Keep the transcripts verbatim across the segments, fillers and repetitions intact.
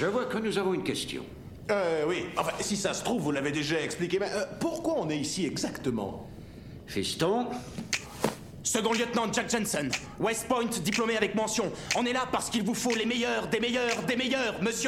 Je vois que nous avons une question. Euh, oui. Enfin, si ça se trouve, vous l'avez déjà expliqué, mais euh, pourquoi on est ici exactement? Fiston, Second lieutenant Jack Jensen, West Point, diplômé avec mention. On est là parce qu'il vous faut les meilleurs, des meilleurs, des meilleurs, monsieur.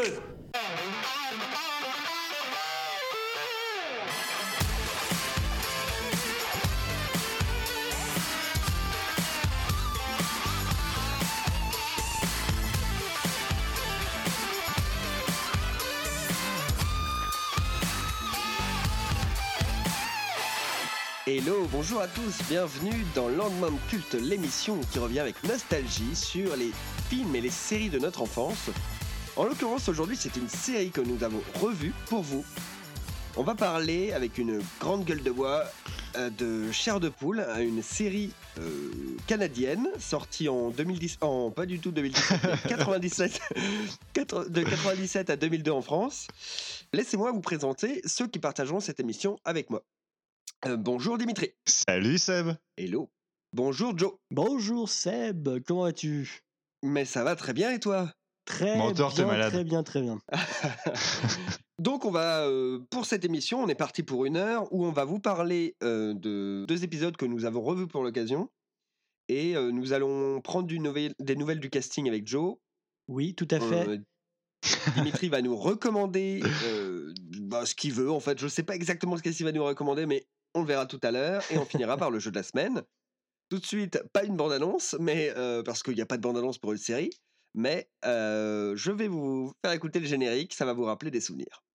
Hello, bonjour à tous, bienvenue dans Landman Culte, l'émission qui revient avec nostalgie sur les films et les séries de notre enfance. En l'occurrence, aujourd'hui, c'est une série que nous avons revue pour vous. On va parler avec une grande gueule de bois euh, de Chair de Poule, une série euh, canadienne sortie en deux mille dix, en pas du tout deux mille dix-sept, mais quatre-vingt-dix-sept, de quatre-vingt-dix-sept à deux mille deux en France. Laissez-moi vous présenter ceux qui partageront cette émission avec moi. Euh, bonjour Dimitri. Salut Seb. Hello. Bonjour Joe. Bonjour Seb, comment vas-tu? Mais ça va très bien et toi? Très Menteur, t'es bien, malade. très bien, très bien. Donc on va, euh, pour cette émission, on est parti pour une heure où on va vous parler euh, de deux épisodes que nous avons revus pour l'occasion. Et euh, nous allons prendre du nouvel- des nouvelles du casting avec Joe. Oui, tout à fait. Euh, Dimitri va nous recommander euh, bah, ce qu'il veut. En fait, je sais pas exactement ce qu'il va nous recommander, mais on le verra tout à l'heure. Et on finira par le jeu de la semaine. Tout de suite, pas une bande-annonce, mais euh, parce qu'il n'y a pas de bande-annonce pour une série. Mais euh, je vais vous faire écouter le générique, ça va vous rappeler des souvenirs.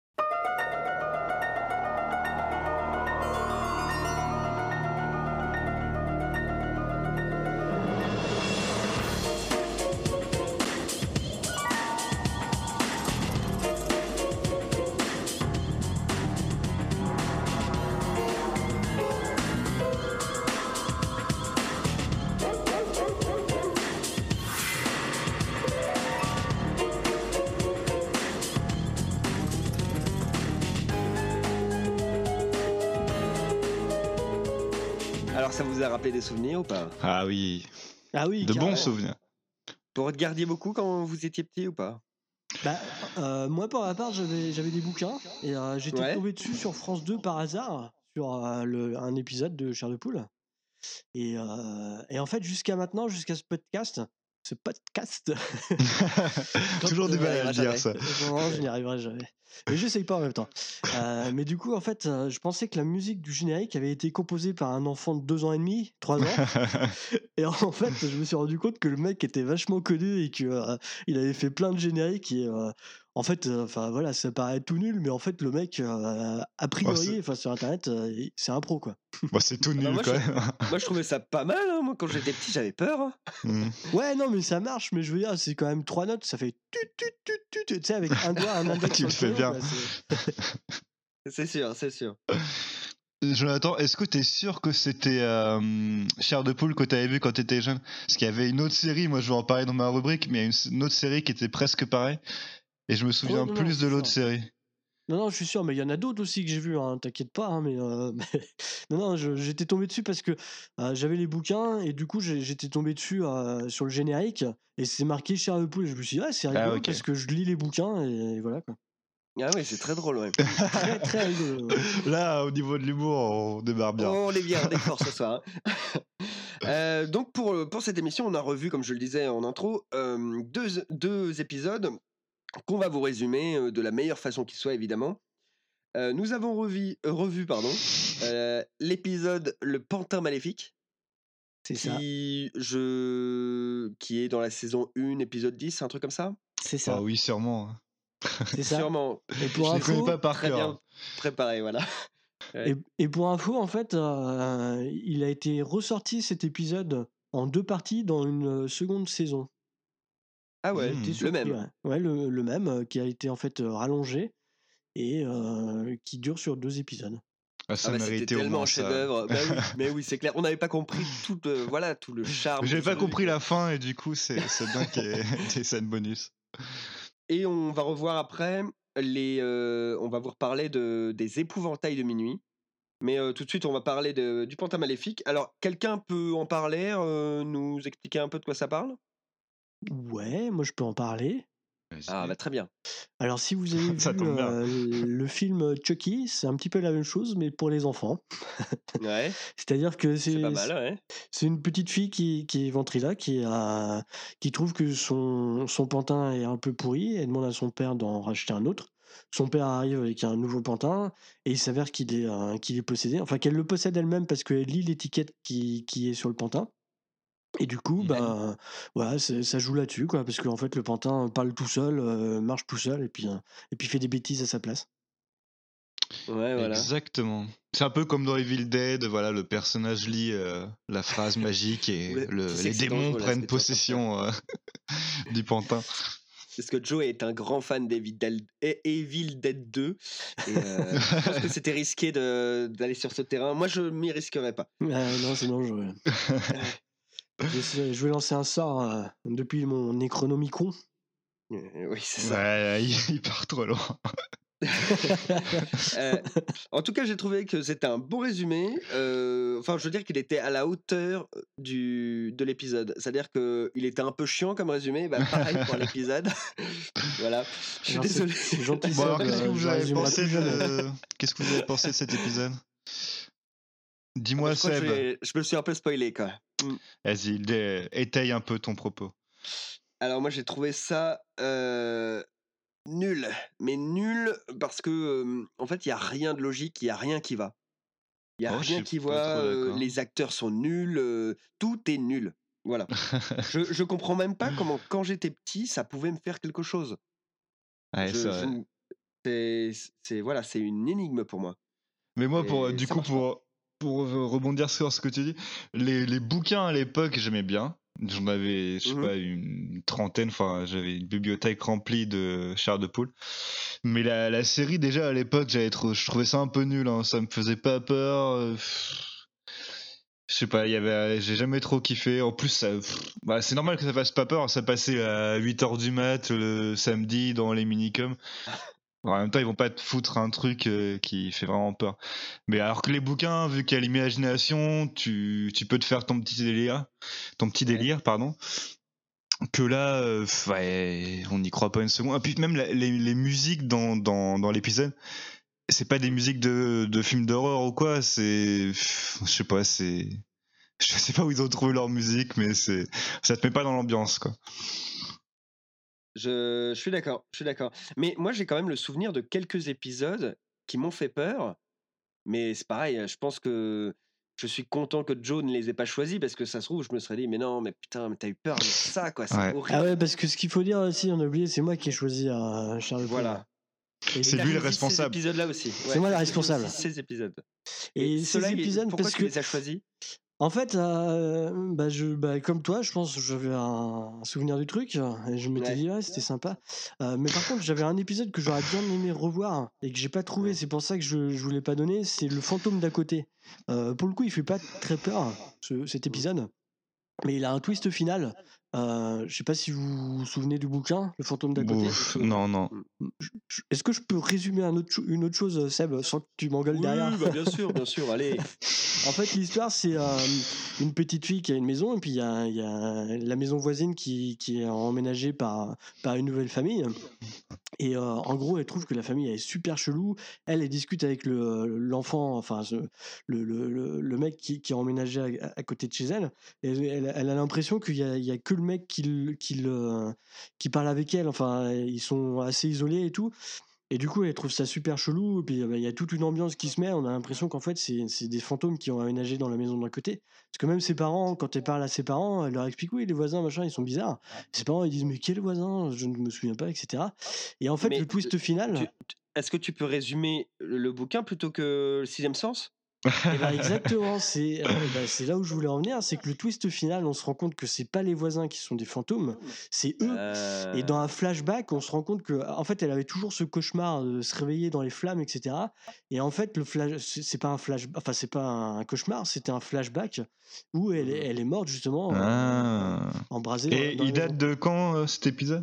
Alors ça vous a rappelé des souvenirs ou pas? Ah oui, Ah oui, de carrément. bons souvenirs. Vous regardiez beaucoup quand vous étiez petit ou pas? Bah, euh, moi, pour ma part, j'avais, j'avais des bouquins et euh, j'étais Ouais. tombé dessus sur France deux par hasard, sur euh, le, un épisode de Chair de Poule. Et, euh, et en fait, jusqu'à maintenant, jusqu'à ce podcast, ce podcast, Toujours du on y mal à arrivera le dire jamais. ça. non, je n'y arriverai jamais. Mais j'essaye pas en même temps. Euh, mais du coup, en fait, euh, je pensais que la musique du générique avait été composée par un enfant de deux ans et demi, trois ans. Et en fait, je me suis rendu compte que le mec était vachement connu et que euh, il avait fait plein de génériques. Et euh, en fait, enfin voilà, ça paraît tout nul, mais en fait, le mec, euh, a priori, enfin sur internet, euh, c'est un pro quoi. Bon, c'est tout Ah bah nul moi, quand je- même. Moi je trouvais ça pas mal, hein. Moi quand j'étais petit j'avais peur. hein. Mm. Ouais, non, mais ça marche. Mais je veux dire, c'est quand même trois notes, ça fait tut tut tut tut, tu sais, avec un doigt, un index. Tu sur le fais crayon, bien. quoi, c'est- C'est sûr, c'est sûr. Jonathan, est-ce que t'es sûr que c'était euh, Chair de Poule que t'avais vu quand t'étais jeune? Parce qu'il y avait une autre série, moi je vais en parler dans ma rubrique, mais il y a une, une autre série qui était presque pareille. Et je me souviens Ouais, non, non, plus de c'est l'autre sûr. série. Non, non, je suis sûr, mais il y en a d'autres aussi que j'ai vu, hein, t'inquiète pas, hein, mais, euh, mais- non, non, je- j'étais tombé dessus parce que euh, j'avais les bouquins et du coup j'ai- j'étais tombé dessus euh, sur le générique et c'est marqué Chair de Poule et je me suis dit, ouais, c'est rigolo Ah, ok. parce que je lis les bouquins et voilà quoi. Ah oui, c'est très drôle, ouais. Très, très rigolo. ouais. Là, au niveau de l'humour, on démarre bien. Oh, on est bien, on est fort ce soir. hein. Euh, donc pour, pour cette émission, on a revu, comme je le disais en intro, euh, deux, deux épisodes qu'on va vous résumer euh, de la meilleure façon qui soit, évidemment. Euh, nous avons revu, euh, revu pardon, euh, l'épisode Le Pantin Maléfique, C'est ça, qui, je... qui est dans la saison un, épisode dix, un truc comme ça. c'est ça, Ah oui, sûrement. c'est ça. Sûrement. Et pour Je les connais info, pas par Très cœur. bien préparé, voilà. Ouais. et, et pour info, en fait, euh, il a été ressorti cet épisode en deux parties dans une seconde saison. Ah ouais, Mmh. J'étais le surpris, même. ouais. Ouais, le, le même euh, qui a été en fait euh, rallongé et euh, qui dure sur deux épisodes. Ah, ça Ah bah, c'était méritait au tellement moins un ça. chef-d'œuvre. Bah oui, mais oui, c'est clair. On n'avait pas compris tout, euh, voilà, tout le charme. J'avais de pas ce truc. compris la fin et du coup, c'est c'est bien qu'il y ait des scènes bonus. Et on va revoir après les. euh, on va vous reparler de, des épouvantails de minuit. Mais euh, tout de suite, on va parler de, du Pantin Maléfique. Alors, quelqu'un peut en parler, euh, nous expliquer un peu de quoi ça parle? Ouais, moi je peux en parler. Vas-y. Ah bah très bien. Alors, si vous avez Ça vu tombe bien. euh, le film Chucky, c'est un petit peu la même chose, mais pour les enfants. Ouais, C'est-à-dire que c'est c'est pas mal, ouais. c'est une petite fille qui, qui est ventriloque, qui, a, qui trouve que son, son pantin est un peu pourri. Elle demande à son père d'en racheter un autre. Son père arrive avec un nouveau pantin et il s'avère qu'il est, euh, qu'il est possédé. Enfin, qu'elle le possède elle-même parce qu'elle lit l'étiquette qui, qui est sur le pantin. Et du coup, Mhm. bah, voilà, c'est- ça joue là-dessus, quoi, parce qu'en fait, le pantin parle tout seul, euh, marche tout seul, et puis, euh, et puis fait des bêtises à sa place. Ouais, voilà. Exactement. C'est un peu comme dans Evil Dead, voilà, le personnage lit euh, la phrase magique et Ouais, le- tu sais les que c'est démons dangereux, là, ce prennent que tu es en train de faire. possession euh, du pantin. Parce que Joe est un grand fan d'Evil Dead, E- Evil Dead deux. Et euh, je pense que c'était risqué de- d'aller sur ce terrain. Moi, je m'y risquerais pas. Ah, non, c'est dangereux. Je, je vais lancer un sort euh, depuis mon Necronomicon. Euh, oui, c'est ça. Ouais, il, il part trop loin. Euh, en tout cas, j'ai trouvé que c'était un bon résumé. Euh, enfin, je veux dire qu'il était à la hauteur du, de l'épisode. C'est-à-dire qu'il était un peu chiant comme résumé. Bah, pareil pour l'épisode. Voilà. Je suis Alors, c'est- désolé. C'est gentil, Bon, alors, Seb, qu'est-ce que euh, vous je avez résumerai pensé plus jamais. de... Qu'est-ce que vous avez pensé de cet épisode? Ah, Dis-moi, mais je crois que Seb. je, vais- je me suis un peu spoilé, quoi. Mm. Vas-y, dé- étaye un peu ton propos. Alors, moi, j'ai trouvé ça euh, nul. Mais nul parce que, euh, en fait, il n'y a rien de logique, il n'y a rien qui va. Il n'y a Oh, je rien suis qui pas va. trop euh, d'accord. les acteurs sont nuls. euh, tout est nul. Voilà. Je, je comprends même pas comment, quand j'étais petit, ça pouvait me faire quelque chose. Ouais, Je, c'est je vrai. ne- c'est, c'est- voilà, c'est une énigme pour moi. Mais moi, pour, Et du ça coup, marche pas. pour, pour euh, rebondir sur ce que tu dis, les, les bouquins à l'époque, j'aimais bien. J'en avais, je sais Mhm. pas, une trentaine, enfin, j'avais une bibliothèque remplie de chair de poule. Mais la, la série, déjà, à l'époque, j'avais trop, je trouvais ça un peu nul, hein, ça me faisait pas peur. euh, pff, Je sais pas, il y avait, j'ai jamais trop kiffé. En plus, ça, pff, bah, c'est normal que ça fasse pas peur, ça passait à huit heures du mat le samedi dans les minicoms. En même temps, ils vont pas te foutre un truc euh, qui fait vraiment peur. Mais alors que les bouquins, vu qu'il y a l'imagination, tu, tu peux te faire ton petit délire, ton petit Ouais. délire, pardon. Que là, euh, pff, ouais, on n'y croit pas une seconde. Et puis même la- les, les musiques dans, dans, dans l'épisode, c'est pas des musiques de, de films d'horreur ou quoi. C'est, pff, je sais pas, c'est, je sais pas où ils ont trouvé leur musique, mais c'est, ça te met pas dans l'ambiance, quoi. Je, je suis d'accord, je suis d'accord. Mais moi, j'ai quand même le souvenir de quelques épisodes qui m'ont fait peur. Mais c'est pareil, je pense que je suis content que Joe ne les ait pas choisis parce que ça se trouve, je me serais dit, mais non, mais putain, mais t'as eu peur de ça, quoi, c'est Ouais. horrible. Ah ouais, parce que ce qu'il faut dire aussi, on a oublié, c'est moi qui ai choisi euh, Charles Poule. Voilà. Et, C'est T'as lui le choisi responsable. Ces épisodes-là aussi. C'est moi le t'as choisi responsable. aussi Ces épisodes. et Et ces ceux-là, ils- épisodes, pourquoi parce tu que les as choisis? en fait, euh, bah, je, bah, comme toi, je pense que j'avais un, un souvenir du truc et je m'étais Ouais. dit, ouais, c'était sympa. Euh, mais par contre, j'avais un épisode que j'aurais bien aimé revoir et que j'ai pas trouvé. Ouais. C'est pour ça que je, je voulais pas donner. C'est le fantôme d'à côté. Euh, pour le coup, il fait pas très peur, ce- cet épisode. Mais il a un twist final. Euh, je sais pas si vous vous souvenez du bouquin, Le fantôme d'à côté. Ouf, non, non. Je- Est-ce que je peux résumer un autre cho- une autre chose, Seb, sans que tu m'engueules Oui, derrière? bah, bien sûr, bien sûr, allez. En fait, l'histoire, c'est euh, une petite fille qui a une maison, et puis il y a, il y a la maison voisine qui, qui est emménagée par, par une nouvelle famille. Et euh, en gros, elle trouve que la famille elle est super chelou. Elle, elle discute avec le, l'enfant, enfin ce- le, le, le, le mec qui, qui est emménagé à, à côté de chez elle. Et elle, elle a l'impression qu'il y a, il y a que le mec qui, le- qui, le- qui parle avec elle. Enfin, ils sont assez isolés et tout. Et du coup, elle trouve ça super chelou. Et puis, euh, il y a toute une ambiance qui se met. On a l'impression qu'en fait, c'est, c'est des fantômes qui ont aménagé dans la maison d'un côté. Parce que même ses parents, quand elle parle à ses parents, elle leur explique oui, les voisins, machin, ils sont bizarres. Ses parents, ils disent mais quel voisin? Je ne me souviens pas, et cetera. Et en fait, Mais le twist final. Tu- tu- Est-ce que tu peux résumer le, le bouquin plutôt que le sixième sens? Eh ben, exactement, c'est euh, ben, c'est là où je voulais en venir, c'est que le twist final, on se rend compte que c'est pas les voisins qui sont des fantômes, c'est eux. Euh, Et dans un flashback, on se rend compte que, en fait, elle avait toujours ce cauchemar de se réveiller dans les flammes, et cetera. Et en fait, le flash, c'est c'est pas un flash, enfin, c'est pas un cauchemar, c'était un flashback où elle, est- elle est morte justement, euh, Ah. embrasée dans, Et dans la il date maison. de quand euh, cet épisode?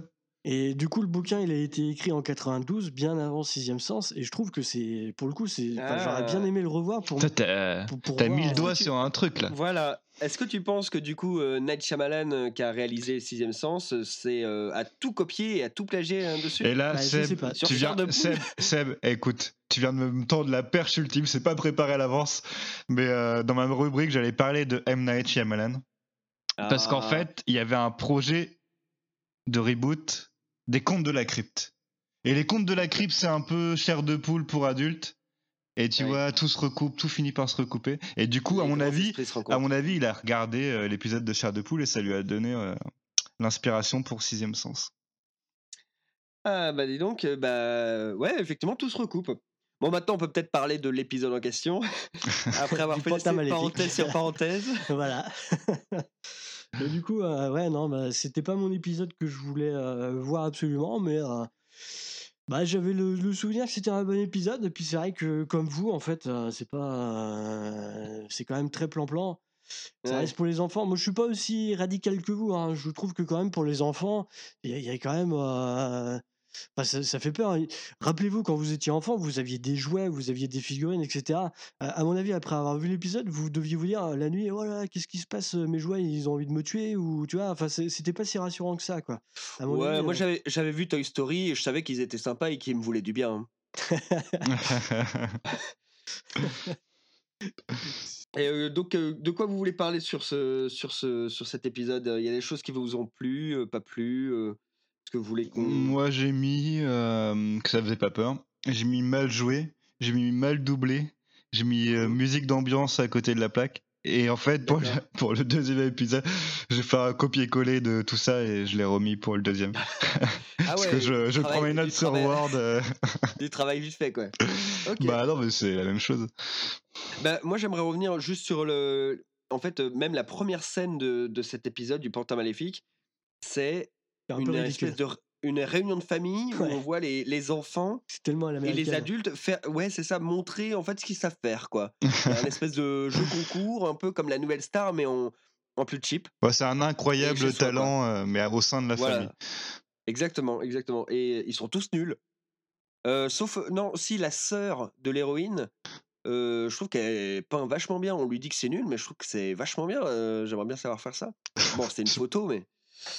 Et du coup, le bouquin, il a été écrit en quatre-vingt-douze, bien avant Sixième Sens, et je trouve que c'est, pour le coup, c'est, enfin, j'aurais bien Ah. aimé le revoir pour, Toi, t'as pour, pour t'as voir, mis le euh, doigt Est-ce que tu- sur un truc là. Voilà. Est-ce que tu penses que du coup, euh, Night Shyamalan, euh, qui a réalisé le Sixième Sens, euh, c'est euh, à tout copier et à tout plagier hein, dessus Et là, Bah, je sais Seb, pas. Sur tu viens, Chair de Poule Seb, Seb, écoute, tu viens de me tendre la perche ultime, c'est pas préparé à l'avance, mais euh, dans ma rubrique, j'allais parler de M. Night Shyamalan. Parce qu'en Ah. fait, il y avait un projet de reboot des Contes de la Crypte. Et les Contes de la Crypte, c'est un peu Chair de Poule pour adultes. Et tu Ouais. vois, tout se recoupe, tout finit par se recouper. Et du coup, à Les mon grands avis, esprits se à rencontrent. mon avis, il a regardé euh, l'épisode de Chair de Poule et ça lui a donné euh, l'inspiration pour Sixième Sens. Ah bah dis donc, euh, bah ouais, effectivement, tout se recoupe. Bon, maintenant, on peut peut-être parler de l'épisode en question, après avoir Du fait Pantin cette Maléfique. parenthèse sur parenthèse. Voilà. Et du coup, euh, ouais, non, bah, c'était pas mon épisode que je voulais euh, voir absolument, mais euh, bah, j'avais le, le souvenir que c'était un bon épisode. Et puis c'est vrai que, comme vous, en fait, euh, c'est pas, euh, c'est quand même très plan-plan. Ça Ouais. reste pour les enfants. Moi, je suis pas aussi radical que vous. Hein. Je trouve que quand même pour les enfants, il y, a- il y a quand même. euh, Enfin, ça, ça fait peur. Rappelez-vous, quand vous étiez enfant, vous aviez des jouets, vous aviez des figurines, et cetera. À, à mon avis, après avoir vu l'épisode, vous deviez vous dire la nuit, voilà, qu'est-ce qui se passe? Mes jouets, ils ont envie de me tuer ou tu vois. Enfin, c'est- c'était pas si rassurant que ça, quoi. À mon Ouais, avis, moi euh, j'avais, j'avais vu Toy Story et je savais qu'ils étaient sympas et qu'ils me voulaient du bien. hein. Et euh, donc, euh, de quoi vous voulez parler sur, ce, sur, ce, sur cet épisode? Il y a des choses qui vous ont plu, euh, pas plu euh, Est-ce que vous voulez qu'on. Moi, j'ai mis euh, que ça faisait pas peur. J'ai mis mal joué. J'ai mis mal doublé. J'ai mis euh, Mhm. musique d'ambiance à côté de la plaque. Et en fait, pour le, D'accord. pour le deuxième épisode, j'ai fait un copier-coller de tout ça et je l'ai remis pour le deuxième. Ah Parce ouais, que je, du je prends travail- mes du notes sur travail- Word. euh, Du travail vite fait, quoi. Ok. Bah non, mais c'est la même chose. Bah, moi, j'aimerais revenir juste sur le. En fait, euh, même la première scène de, de cet épisode du Pantin Maléfique, c'est c'est un peu une ridicule. espèce de r- une réunion de famille où Ouais. on voit les, les enfants C'est tellement à et l'américaine. les adultes faire. Ouais, c'est ça, montrer en fait ce qu'ils savent faire, quoi. Il y a un espèce de jeu concours, un peu comme la Nouvelle Star, mais en, en plus cheap. Ouais, c'est un Et incroyable chez soi, talent, euh, mais au sein de la Voilà. famille. Exactement, exactement. Et ils sont tous nuls. Euh, sauf, non, si la sœur de l'héroïne, euh, je trouve qu'elle peint vachement bien. On lui dit que c'est nul, mais je trouve que c'est vachement bien. euh, J'aimerais bien savoir faire ça. Bon, c'était une photo, mais.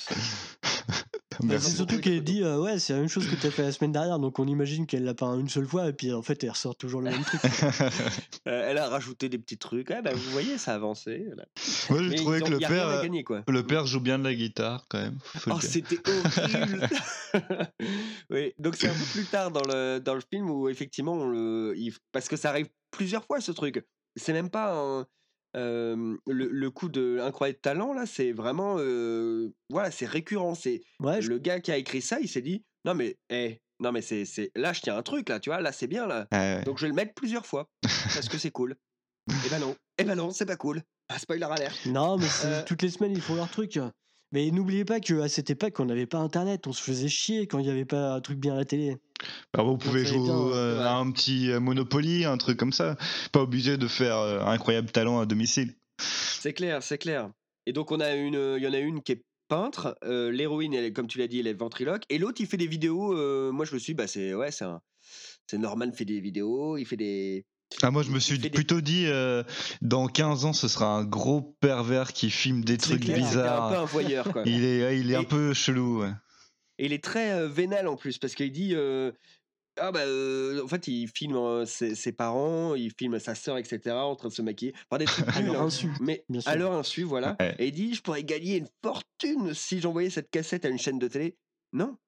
Bah, Merci. c'est surtout qu'elle dit euh, ouais, c'est la même chose que tu as fait la semaine dernière, donc on imagine qu'elle l'a peint une seule fois et puis en fait elle ressort toujours le même truc. Euh, elle a rajouté des petits trucs. Ah, bah, vous voyez, ça a avancé. Voilà. Moi, j'ai Mais trouvé ils ont- que le y a père, rien à euh, gagner, quoi. le père joue bien de la guitare quand même. faut le Oh, dire. c'était horrible. Oui, donc c'est un peu plus tard dans le, dans le film où effectivement, on le, il- parce que ça arrive plusieurs fois ce truc. C'est même pas un, euh, le, le coup de incroyable talent là, c'est vraiment, euh, voilà, c'est récurrent. C'est Ouais, je- le gars qui a écrit ça, il s'est dit, non mais, eh, non mais c'est, c'est, là je tiens un truc là, tu vois, là c'est bien là. Ouais, ouais. Donc je vais le mettre plusieurs fois parce que c'est cool. Et ben non, et ben non, c'est pas cool. Ah, spoiler alert. Non, mais c'est- Euh. toutes les semaines ils font leur truc. Mais n'oubliez pas qu'à cette époque, on n'avait pas internet, on se faisait chier quand il n'y avait pas un truc bien à la télé. Alors, vous pouvez savez jouer bien, euh, ouais. à un petit euh, Monopoly, un truc comme ça. Pas obligé de faire euh, un incroyable talent à domicile. C'est clair, c'est clair. Et donc on a une, il y en a une qui est peintre, euh, l'héroïne, elle est, comme tu l'as dit, elle est ventriloque, et l'autre il fait des vidéos. euh, moi je me suis, dit, bah c'est ouais, c'est un, c'est Norman fait des vidéos, il fait des. Ah, moi, je Il- me il suis fait des- plutôt dit, euh, dans quinze ans, ce sera un gros pervers qui filme des C'est trucs clair, c'était un peu bizarres. un voyeur quoi. Il est, ouais, il est un Et- peu chelou. Ouais. Et il est très euh, vénal en plus parce qu'il dit. euh, Ah bah euh, en fait il filme euh, ses, ses parents, il filme sa sœur, et cetera en train de se maquiller. Enfin des trucs À nuls, leur hein. insu. Mais bien à sûr. leur insu, voilà. Ouais. Et il dit je pourrais gagner une fortune si j'envoyais cette cassette à une chaîne de télé. Non,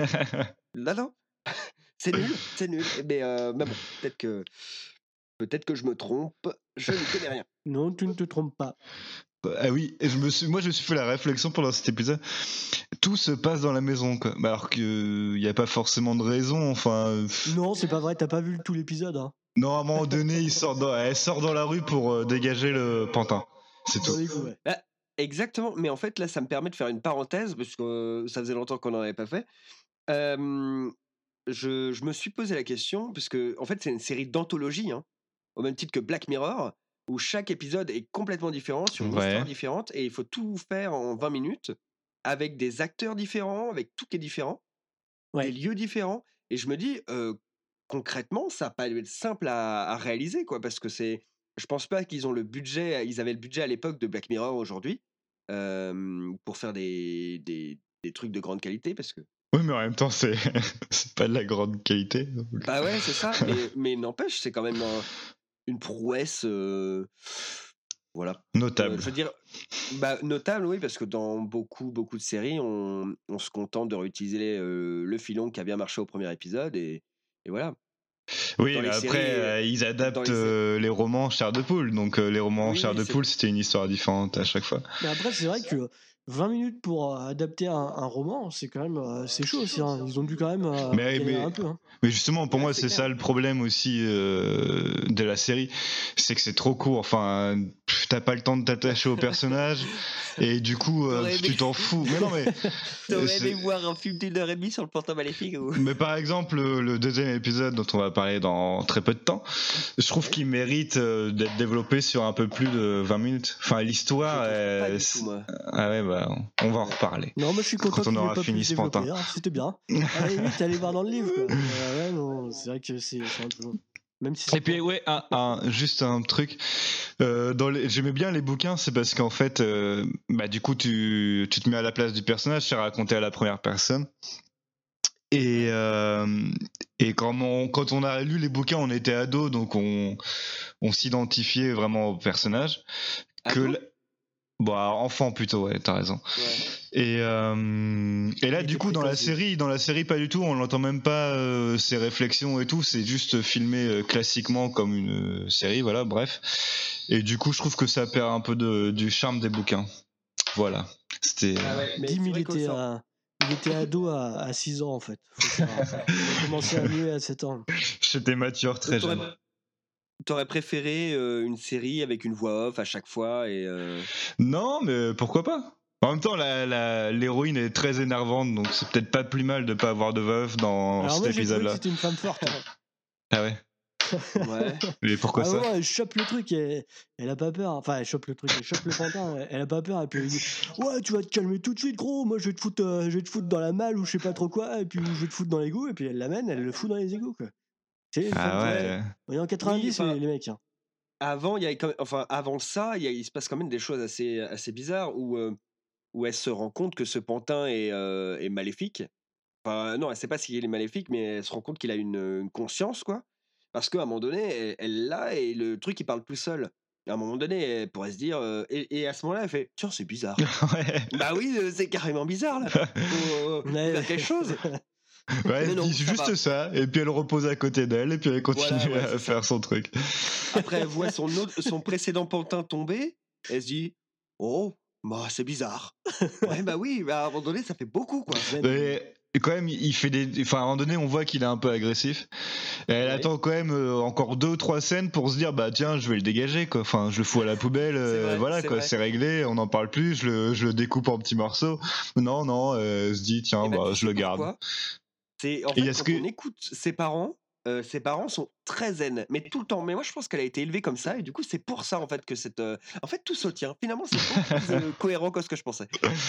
là non. C'est nul, c'est nul. Mais, euh, mais bon, peut-être que peut-être que je me trompe. Je ne connais rien. Non, tu ne te trompes pas. Ah oui, et je me suis, moi je me suis fait la réflexion pendant cet épisode. Tout se passe dans la maison, quoi. Bah, alors qu'il n'y a pas forcément de raison. Enfin, euh, Non, c'est pas vrai, t'as pas vu tout l'épisode. Hein. non, à un moment donné, il sort dans, elle sort dans la rue pour euh, dégager le pantin. C'est Dans tout. les goûts, ouais. Exactement, mais en fait là ça me permet de faire une parenthèse parce que euh, ça faisait longtemps qu'on n'en avait pas fait. Euh, je, je me suis posé la question parce que en fait c'est une série d'anthologie, hein, au même titre que Black Mirror, où chaque épisode est complètement différent sur une Ouais. histoire différente et il faut tout faire en vingt minutes avec des acteurs différents, avec tout qui est différent. Ouais. des lieux différents. Et je me dis, euh, concrètement, ça va pas être simple à, à réaliser, quoi, parce que c'est. Je pense pas qu'ils ont le budget, ils avaient le budget à l'époque de Black Mirror aujourd'hui euh, pour faire des, des, des trucs de grande qualité, parce que. Oui, mais en même temps, c'est c'est pas de la grande qualité. donc. Bah ouais, c'est ça. Mais, mais n'empêche, c'est quand même un- une prouesse. euh, Voilà. Euh, Notable. je veux dire, bah, notable, oui, parce que dans beaucoup, beaucoup de séries, on, on se contente de réutiliser euh, le filon qui a bien marché au premier épisode, et, et voilà. Oui, Dans mais les après, séries, euh, euh, ils dans adaptent les sé- euh, les romans Chair de Poule. Donc, euh, les romans Oui, Chair de c'est- Poule, c'était une histoire différente à chaque fois. Mais après, c'est vrai que vingt minutes pour euh, adapter un, un roman, c'est quand même euh, c'est chaud aussi. Hein. Ils ont dû quand même euh, Mais- galérer mais- un peu. Hein. Mais justement, pour Ouais, moi, c'est c'est clair. ça le problème aussi euh, de la série, c'est que c'est trop court. Enfin, pff, t'as pas le temps de t'attacher au personnage, et du coup, euh, T'aurais tu aimé- t'en fous. Mais non, mais T'aurais c'est- aimé voir un film d'une heure et demie sur le pantin maléfique ou... Mais par exemple, le, le deuxième épisode dont on va parler dans très peu de temps, je trouve Ouais. qu'il mérite euh, d'être développé sur un peu plus de vingt minutes. Enfin, l'histoire, Je trouve pas euh, du c'est- tout, moi. ah ouais, bah, on va en reparler. Non, moi je suis Quand content on qu'il aura n'ait pas fini pu ce se développer. pantin. hein. C'était bien. À la limite, aller voir dans le livre. Quoi. Euh, ouais, non, c'est vrai que c'est c'est un peu long. Même si c'est Et puis ouais, un, un- juste un truc. Euh, dans les- j'aimais bien les bouquins, c'est parce qu'en fait, euh, bah du coup, tu, tu te mets à la place du personnage, c'est raconté à la première personne. Et, euh, et quand, on, quand on a lu les bouquins, on était ados, donc on, on s'identifiait vraiment au personnage. Que Ado l- Bah, enfant plutôt, ouais, t'as raison. Ouais. Et, euh, et là, Il du était coup, dans la précoce, lui. série, dans la série, pas du tout. On n'entend même pas euh, ses réflexions et tout. C'est juste filmé euh, classiquement comme une euh, série, voilà. Bref. Et du coup, je trouve que ça perd un peu de, du charme des bouquins. Voilà. C'était. Ah ouais, mais Dim, c'est il vrai qu'on était, sent- à- il était ado à, à six ans en fait. Faut savoir. Il a commencé à muer à sept ans. J'étais mature très T'aurais- jeune. T'aurais préféré euh, une série avec une voix off à chaque fois et euh, Non, mais pourquoi pas? En même temps, la, la- l'héroïne est très énervante, donc c'est peut-être pas plus mal de pas avoir de veuf dans Alors cet moi j'ai trouvé que épisode-là. c'était une femme forte. hein. Ah ouais. ouais. Mais pourquoi Ah ça? ouais, elle chope le truc et elle a pas peur. Enfin, elle chope le truc, elle chope le pantin, elle, elle a pas peur. Et puis elle dit ouais, tu vas te calmer tout de suite, gros. Moi, je vais te foutre, euh, je vais te foutre dans la malle ou je sais pas trop quoi. Et puis ou je vais te foutre dans l'égout. Et puis elle l'amène, elle le fout dans les égouts, quoi. C'est une femme Ah forte. ouais. On est en quatre-vingt-dix, Oui, enfin, les, les mecs. hein. Avant, il y avait quand même- enfin avant ça, il, y a- il se passe quand même des choses assez assez bizarres où euh, où elle se rend compte que ce pantin est, euh, est maléfique. Enfin non, elle sait pas s'il est maléfique, mais elle se rend compte qu'il a une, une conscience, quoi. Parce qu'à un moment donné, elle- elle l'a et le truc il parle tout seul. À un moment donné, elle pourrait se dire euh, et, et à ce moment-là, elle fait tiens, c'est bizarre. Ouais. Bah oui, euh, c'est carrément bizarre là. Faut euh, Ouais. faire quelque chose. Ouais, elle Mais non, dit ça juste va. ça, et puis elle repose à côté d'elle, et puis elle continue Voilà, ouais, à c'est ça. faire son truc. Après, elle voit son, autre- son précédent pantin tomber. Elle se dit oh, bah c'est bizarre. Ouais, bah oui, bah, à un moment donné, ça fait beaucoup, quoi. Mais quand même, il fait des. Enfin, à un moment donné, on voit qu'il est un peu agressif. Et elle Ouais. attend quand même euh, encore deux ou trois scènes pour se dire bah tiens, je vais le dégager, quoi. Enfin, je le fous à la poubelle, euh, C'est vrai, voilà, c'est quoi. vrai. C'est réglé, on n'en parle plus, je le, je le découpe en petits morceaux. Non, non, euh, elle se dit tiens, Eh ben, bah, tu je sais le garde. pourquoi C'est en Et fait est-ce quand que- on écoute ses parents. euh, ses parents sont très zen, mais tout le temps. Mais moi, je pense qu'elle a été élevée comme ça, et du coup, c'est pour ça en fait que cette. euh, En fait, tout se tient. Finalement, c'est beaucoup plus euh, cohérent que ce que je pensais.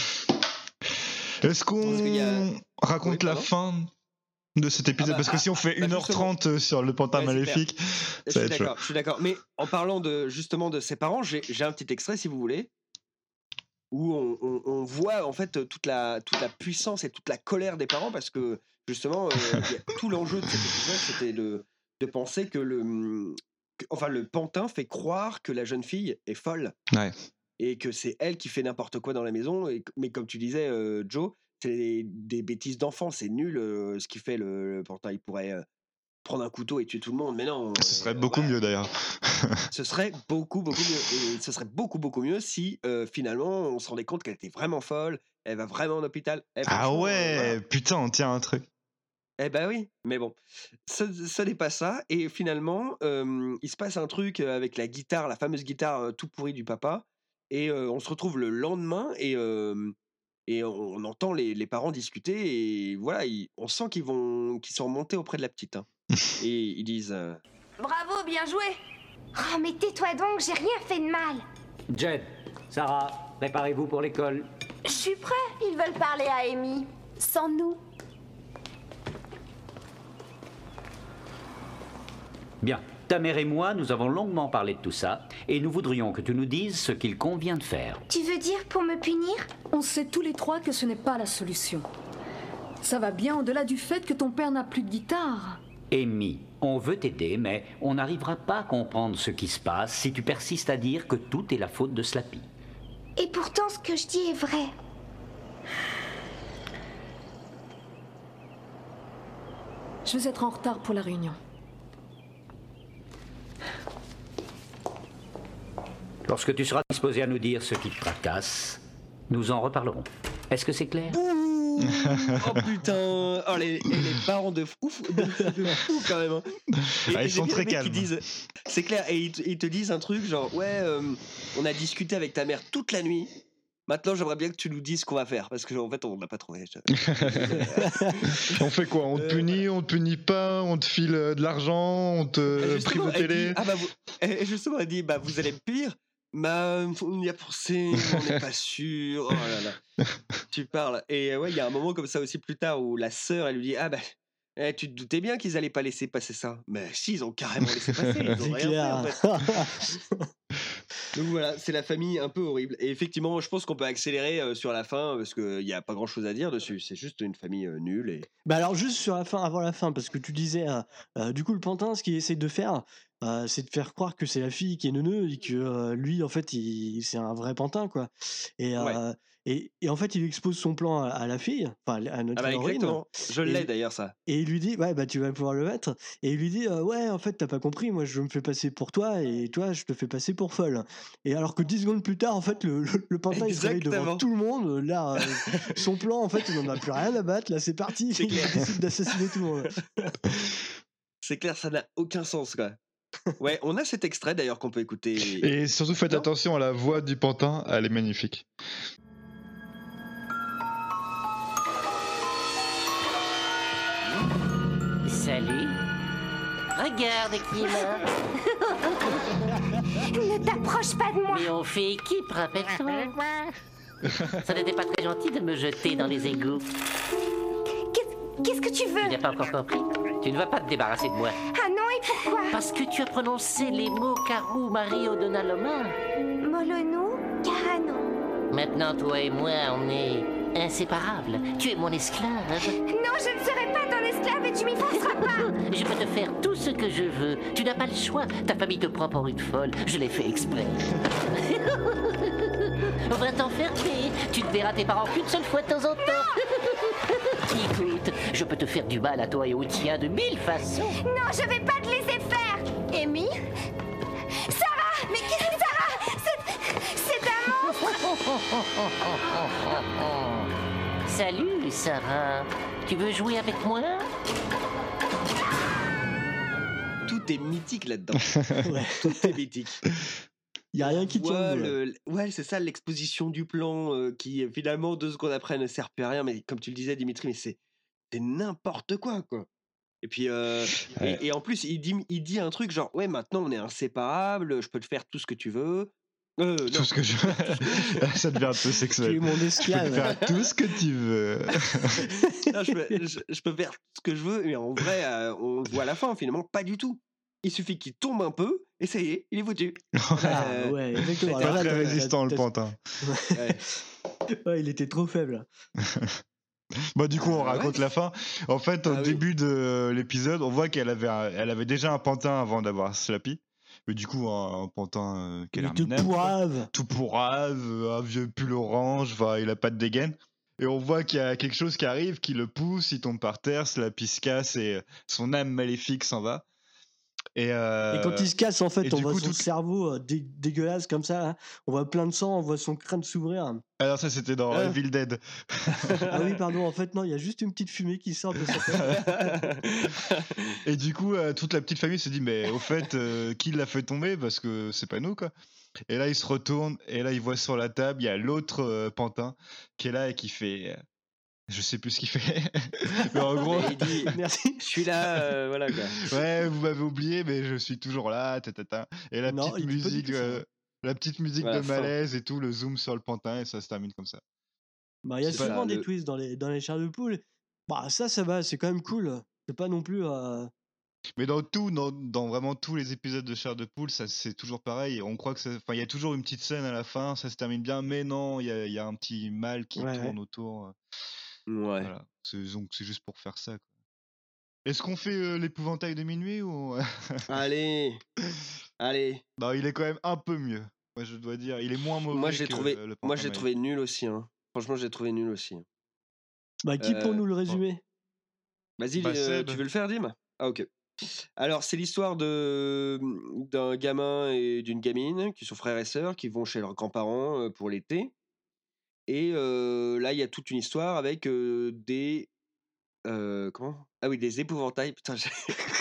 Est-ce qu'on Parce qu'il y a- raconte Oui, la pardon fin de cet épisode? bah, Parce que si on fait bah, une heure trente sur le pantin Ouais, c'est maléfique, Je ça va suis être chaud. d'accord. Je suis d'accord. Mais en parlant de justement de ses parents, j'ai j'ai un petit extrait si vous voulez, où on, on- on voit en fait toute la toute la puissance et toute la colère des parents parce que justement euh, il y a- tout l'enjeu de cet épisode c'était de de penser que le hum, que- enfin le pantin fait croire que la jeune fille est folle Ouais. et que c'est elle qui fait n'importe quoi dans la maison. Et, que- mais comme tu disais, euh, Joe, c'est des, des bêtises d'enfant, c'est nul euh, ce qu'il fait le, le pantin. Il pourrait euh, prendre un couteau et tuer tout le monde, mais non. Ce serait euh, beaucoup voilà. mieux d'ailleurs. Ce serait beaucoup, beaucoup mieux. Et ce serait beaucoup, beaucoup mieux si euh, finalement on se rendait compte qu'elle était vraiment folle, elle va vraiment en hôpital. Eh, Ah franchement, ouais, euh, voilà. putain, on tient un truc. Eh ben oui, mais bon, ce, ce n'est pas ça. Et finalement, euh, il se passe un truc avec la guitare, la fameuse guitare euh, tout pourrie du papa. Et euh, on se retrouve le lendemain et, euh, et on, on entend les, les parents discuter. Et voilà, ils- on sent qu'ils vont, qu'ils sont remontés auprès de la petite. hein. Et ils disent euh, Bravo, bien joué. Oh, mais tais-toi donc, j'ai rien fait de mal. Jed, Sarah, préparez-vous pour l'école. Je suis prêt. Ils veulent parler à Amy. Sans nous. Bien. Ta mère et moi, nous avons longuement parlé de tout ça, et nous voudrions que tu nous dises ce qu'il convient de faire. Tu veux dire pour me punir? On sait tous les trois que ce n'est pas la solution. Ça va bien au-delà du fait que ton père n'a plus de guitare. Amy, on veut t'aider, mais on n'arrivera pas à comprendre ce qui se passe si tu persistes à dire que tout est la faute de Slappy. Et pourtant, ce que je dis est vrai. Je vais être en retard pour la réunion. Lorsque tu seras disposé à nous dire ce qui te tracasse, nous en reparlerons. Est-ce que c'est clair? Ouh oh putain. Oh les, les, les parents de fou, de, de fou quand même. Hein. Et, ah, ils et sont très les mecs calmes. Qui disent, c'est clair, et ils, te- ils te disent un truc genre ouais, euh, on a discuté avec ta mère toute la nuit. Maintenant, j'aimerais bien que tu nous dises ce qu'on va faire parce que en fait, on l'a pas trouvé. On fait quoi? On te Euh, punit, on te punit pas, on te file euh, de l'argent, on te Et prive justement, de elle télé. dit, ah bah vous, et justement, elle dit bah vous allez me pire. Bah, on y a pensé, on n'est pas sûr. Oh là là. Tu parles. Et euh, ouais, il y a un moment comme ça aussi plus tard où la sœur, elle lui dit ah bah. Eh, tu te doutais bien qu'ils allaient pas laisser passer ça. Mais si, ils ont carrément laissé passer. Ils ont C'est rien clair. fait, en fait. Donc voilà, c'est la famille un peu horrible. Et effectivement, je pense qu'on peut accélérer euh, sur la fin parce qu'il n'y a pas grand chose à dire dessus. C'est juste une famille euh, nulle. Et... Bah alors juste sur la fin, avant la fin, parce que tu disais, euh, euh, du coup le pantin, ce qu'il essaie de faire, euh, c'est de faire croire que c'est la fille qui est neuneu et que euh, lui, en fait, il, c'est un vrai pantin, quoi. Et, euh, Ouais. et, et en fait, il expose son plan à, à la fille, enfin à notre Ah bah héroïne. exactement. Je Et- l'ai d'ailleurs ça. Et il lui dit, ouais, bah tu vas pouvoir le mettre. Et il lui dit, euh, ouais, en fait, t'as pas compris, moi je me fais passer pour toi et toi, je te fais passer pour folle. Et alors que dix secondes plus tard, en fait, le, le, le pantin, il se réveille devant Exactement. tout le monde. Là, euh, son plan, en fait, il n'en a plus rien à battre. Là, c'est parti. C'est Il clair. décide d'assassiner tout le monde. C'est clair, ça n'a aucun sens quoi. Ouais, on a cet extrait d'ailleurs qu'on peut écouter. Et surtout, faites Non. attention à la voix du pantin, elle est magnifique. Salut. Regarde qui est là. Ne t'approche pas de moi. Mais on fait équipe, rappelle-toi. Ça n'était pas très gentil de me jeter dans les égouts. Qu'est- Qu'est-ce que tu Tu veux? n'as pas encore compris? Tu ne vas pas te débarrasser de moi. Ah non, et pourquoi? Parce que tu as prononcé les mots Karou Mario Donaloma. Molono, Carano. Maintenant, toi et moi, on est inséparables. Tu es mon esclave. Non, je ne serai pas ton esclave et tu m'y forceras pas. Je peux te faire tout ce que je veux. Tu n'as pas le choix. Ta famille te prend pour une folle. Je l'ai fait exprès. On va t'enfermer. Tu ne verras tes parents qu'une seule fois de temps en temps. Écoute, je peux te faire du mal à toi et au tien de mille façons. Non, je vais pas te laisser faire. Amy? Sarah! Mais qu'est-ce que Sarah? C'est... C'est un monstre. Salut, Sarah. Tu veux jouer avec moi? Tout est mythique là-dedans. Ouais. Tout est mythique. Il y a rien qui Ouais, tient. le- ouais, c'est ça l'exposition du plan euh, qui finalement deux secondes après ne sert plus à rien. Mais comme tu le disais, Dimitri, mais c'est c'est n'importe quoi, quoi. Et puis euh, Ouais. et, et en plus, il dit il dit un truc genre ouais, maintenant on est inséparables. Je peux te faire tout ce que tu veux. Euh, non. Tout ce que je. Ça devient un peu Tu es sexuel. mon Je peux te esclave. faire tout ce que tu veux. Non, je, peux, je, je peux faire ce que je veux, mais en vrai, euh, on le voit à la fin, finalement, pas du tout. Il suffit qu'il tombe un peu, et ça y est, il est foutu. Ah, Euh, ouais, exactement. Pas Alors Pas là, très t'as- résistant le t'as- pantin. Ouais. Ouais, il était trop faible. Bah du coup on Ah ouais. raconte la fin. En fait au Ah oui. début de l'épisode on voit qu'elle avait un- elle avait déjà un pantin avant d'avoir Slappy. Mais du coup un, un pantin euh, qui a Il l'air était minable, quoi. poivre. Tout pourrave, euh, un vieux pull orange, enfin, il a pas de dégaine. Et on voit qu'il y a quelque chose qui arrive, qui le pousse, il tombe par terre, Slappy se casse et euh, son âme maléfique s'en va. Et, euh, Et quand il se casse, en fait, et on du voit coup, son tout- cerveau euh, dé- dégueulasse comme ça. Là. On voit plein de sang, on voit son crâne s'ouvrir. Alors ça c'était dans Ah. Evil Dead. Ah oui, pardon, en fait, non, il y a juste une petite fumée qui sort de sa tête. Et du coup, euh, toute la petite famille se dit, mais au fait, euh, qui l'a fait tomber? Parce que c'est pas nous, quoi. Et là, il se retourne, et là, il voit sur la table, il y a l'autre euh, pantin qui est là et qui fait. euh, Je sais plus ce qu'il fait. Mais en gros, Et il dit Merci. je suis là, euh, voilà quoi. ouais, vous m'avez oublié, mais je suis toujours là, tatata. Et la Non, petite il dit pas du musique, tout ça. euh, la petite musique Voilà, de fin. malaise et tout, le zoom sur le pantin, et ça se termine comme ça. Bah, il y a C'est ça, souvent des le- twists dans les, dans les chairs de poule. Bah, ça, ça va, c'est quand même cool. C'est pas non plus. euh, Mais dans tout, dans, dans vraiment tous les épisodes de Chair de Poule, ça c'est toujours pareil. On croit que ça, enfin, il y a toujours une petite scène à la fin, ça se termine bien, mais non, il y a, il y a un petit mal qui Ouais, tourne ouais. autour. Ouais. Voilà. C'est, donc c'est juste pour faire ça, quoi. Est-ce qu'on fait euh, l'épouvantail de minuit ou Allez, allez. Non, il est quand même un peu mieux. Moi, je dois dire, il est moins mauvais Moi, j'ai que trouvé, euh, le moi, j'ai Pantin trouvé nul aussi. Hein. Franchement, j'ai trouvé nul aussi. Bah, qui pour Euh, nous le résumer? Vas-y, Bah, euh, Seb. tu veux le faire, Dim? Ah, ok. Alors, c'est l'histoire de d'un gamin et d'une gamine qui sont frères et sœurs qui vont chez leurs grands-parents euh, pour l'été. Et euh, là, il y a toute une histoire avec euh, des euh, comment? Ah oui, des épouvantails. Putain, j'ai...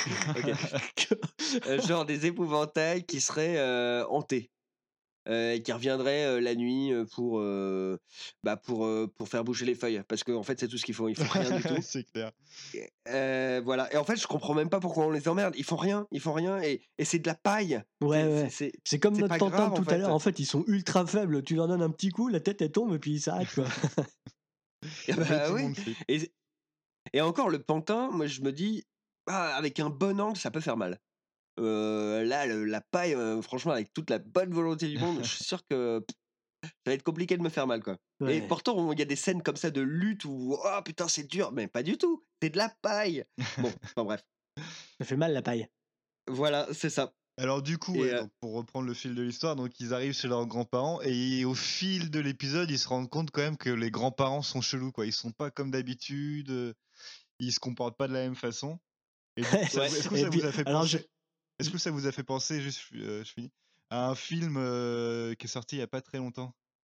ok. Euh, genre des épouvantails qui seraient euh, hantés. Euh, et qui reviendraient euh, la nuit euh, pour, euh, bah pour, euh, pour faire bouger les feuilles. Parce qu'en en fait, c'est tout ce qu'ils font. Ils font rien du tout. C'est clair. Et, euh, voilà. Et en fait, je comprends même pas pourquoi on les emmerde. Ils font rien. Ils font rien. Et, et c'est de la paille. Ouais, C'est- ouais. c'est- C'est comme c'est notre pas pantin grave, de en tout à fait. l'heure. En fait, ils sont ultra faibles. Tu leur donnes un petit coup, la tête elle tombe et puis ils s'arrêtent quoi. Et Et bah tout le oui. monde flippe. Et, et encore, le pantin, moi, je me dis, ah, avec un bon angle, ça peut faire mal. Euh, là, le- la paille, euh, franchement, avec toute la bonne volonté du monde, je suis sûr que pff, ça va être compliqué de me faire mal, quoi. Et Ouais. pourtant, il y a des scènes comme ça de lutte où, oh putain, c'est dur, mais pas du tout. C'est de la paille. Bon, enfin bref. Ça fait mal la paille. Voilà, c'est ça. Alors du coup, Et ouais, euh, donc, pour reprendre le fil de l'histoire, donc ils arrivent chez leurs grands-parents et au fil de l'épisode, ils se rendent compte quand même que les grands-parents sont chelous, quoi. Ils sont pas comme d'habitude, euh, ils se comportent pas de la même façon. Et du coup, ça Ouais. vous- est-ce que Et ça puis, vous a fait alors je. penser, est-ce que ça vous a fait penser, juste, euh, je finis, à un film euh, qui est sorti il y a pas très longtemps,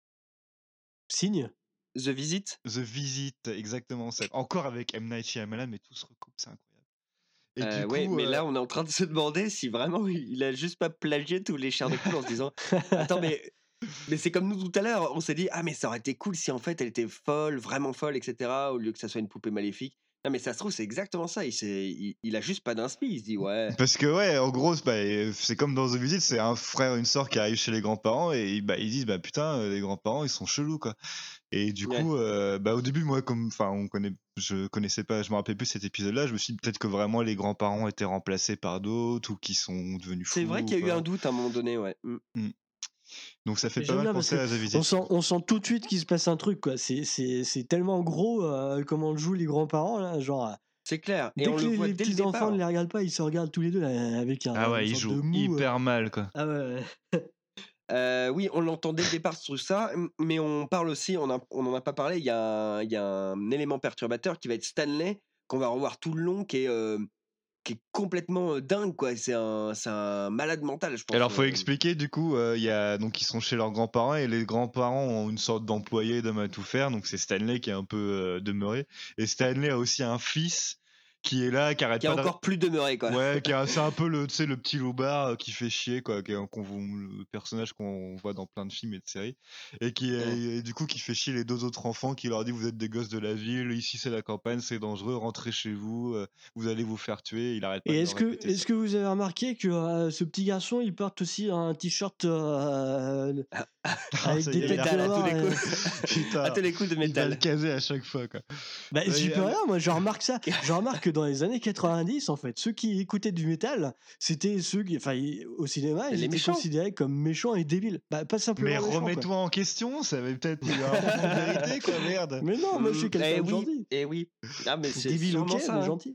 Signe. The Visit. The Visit, exactement. Ça. Encore avec M Night Shyamalan, mais tout se recoupe, c'est incroyable. Et Euh, du ouais, coup, mais euh, là, on est en train de se demander si vraiment il a juste pas plagié tous les chairs de poule en se disant attends, mais, mais c'est comme nous tout à l'heure, on s'est dit ah, mais ça aurait été cool si en fait elle était folle, vraiment folle, et cetera, au lieu que ça soit une poupée maléfique. Non, mais ça se trouve, c'est exactement ça. Il, s'est- il, il a juste pas d'inspi. Il se dit ouais. Parce que ouais, en gros, c'est, bah, euh, c'est comme dans The Visit, c'est un frère, une sœur qui arrive chez les grands-parents et bah, ils disent bah putain, euh, les grands-parents ils sont chelous quoi. Et du Ouais. coup, euh, bah au début moi comme, enfin on connaît, je connaissais pas, je me rappelais plus cet épisode-là, je me suis dit peut-être que vraiment les grands-parents étaient remplacés par d'autres ou qu'ils sont devenus fous. C'est vrai qu'il y a eu quoi. un doute à un moment donné, ouais. Mm. Donc ça fait Mais pas j'aime mal bien parce penser à The que Visit. on sent, on sent tout de suite qu'il se passe un truc quoi. C'est, c'est, c'est tellement gros euh, comment le jouent les grands-parents là, genre. euh, C'est clair. Et Dès on que le les, voit les dès le petits enfants départ. ne les regardent pas, ils se regardent tous les deux là, avec un, Ah ouais, une ils sorte de jouent mou. euh. hyper mal quoi. Ah ouais, ouais. Euh, oui, on l'entend dès le départ sur ça, m- mais on parle aussi, on, a- on en a pas parlé, il y, a un- il y a un élément perturbateur qui va être Stanley, qu'on va revoir tout le long, qui est, euh, qui est complètement euh, dingue, quoi. C'est un, c'est un malade mental, je pense. Alors faut euh. expliquer du coup, euh, il y a donc ils sont chez leurs grands-parents et les grands-parents ont une sorte d'employé d'homme à tout faire, donc c'est Stanley qui est un peu euh, demeuré et Stanley a aussi un fils qui est là, qui arrête Qui a pas de- encore plus demeuré, quoi. Ouais, qui a- c'est un peu le, tu sais, le petit loupard euh, qui fait chier, quoi, qui est un- qu'on voit- le personnage qu'on voit dans plein de films et de séries, et qui est, Ouais. et du coup qui fait chier les deux autres enfants, qui leur dit vous êtes des gosses de la ville, ici c'est la campagne, c'est dangereux, rentrez chez vous, euh, vous allez vous faire tuer. Il arrête pas Et de est-ce leur que, répéter est-ce ça. que vous avez remarqué que euh, ce petit garçon il porte aussi un t-shirt euh, Ah, avec ça y des est, têtes métal à de tous mort, les euh, coups. Putain, À tous les coups de il va le métal. caser à chaque fois, quoi. Bah, Ouais, j'y il- peux rien, moi je remarque ça. Je remarque que dans les années quatre-vingt-dix, en fait, ceux qui écoutaient du métal, c'était ceux qui, enfin, ils- au cinéma, ils Les étaient méchants. considérés comme méchants et débiles. Bah, pas simplement Mais méchants, quoi. remets-toi en question, ça avait peut-être eu un peu de vérité, quoi, merde. Mais non, moi je suis Mm, quelqu'un eh de oui, gentil. eh oui. Ah, mais c'est Débile, sûrement ok, ça. mais hein. gentil.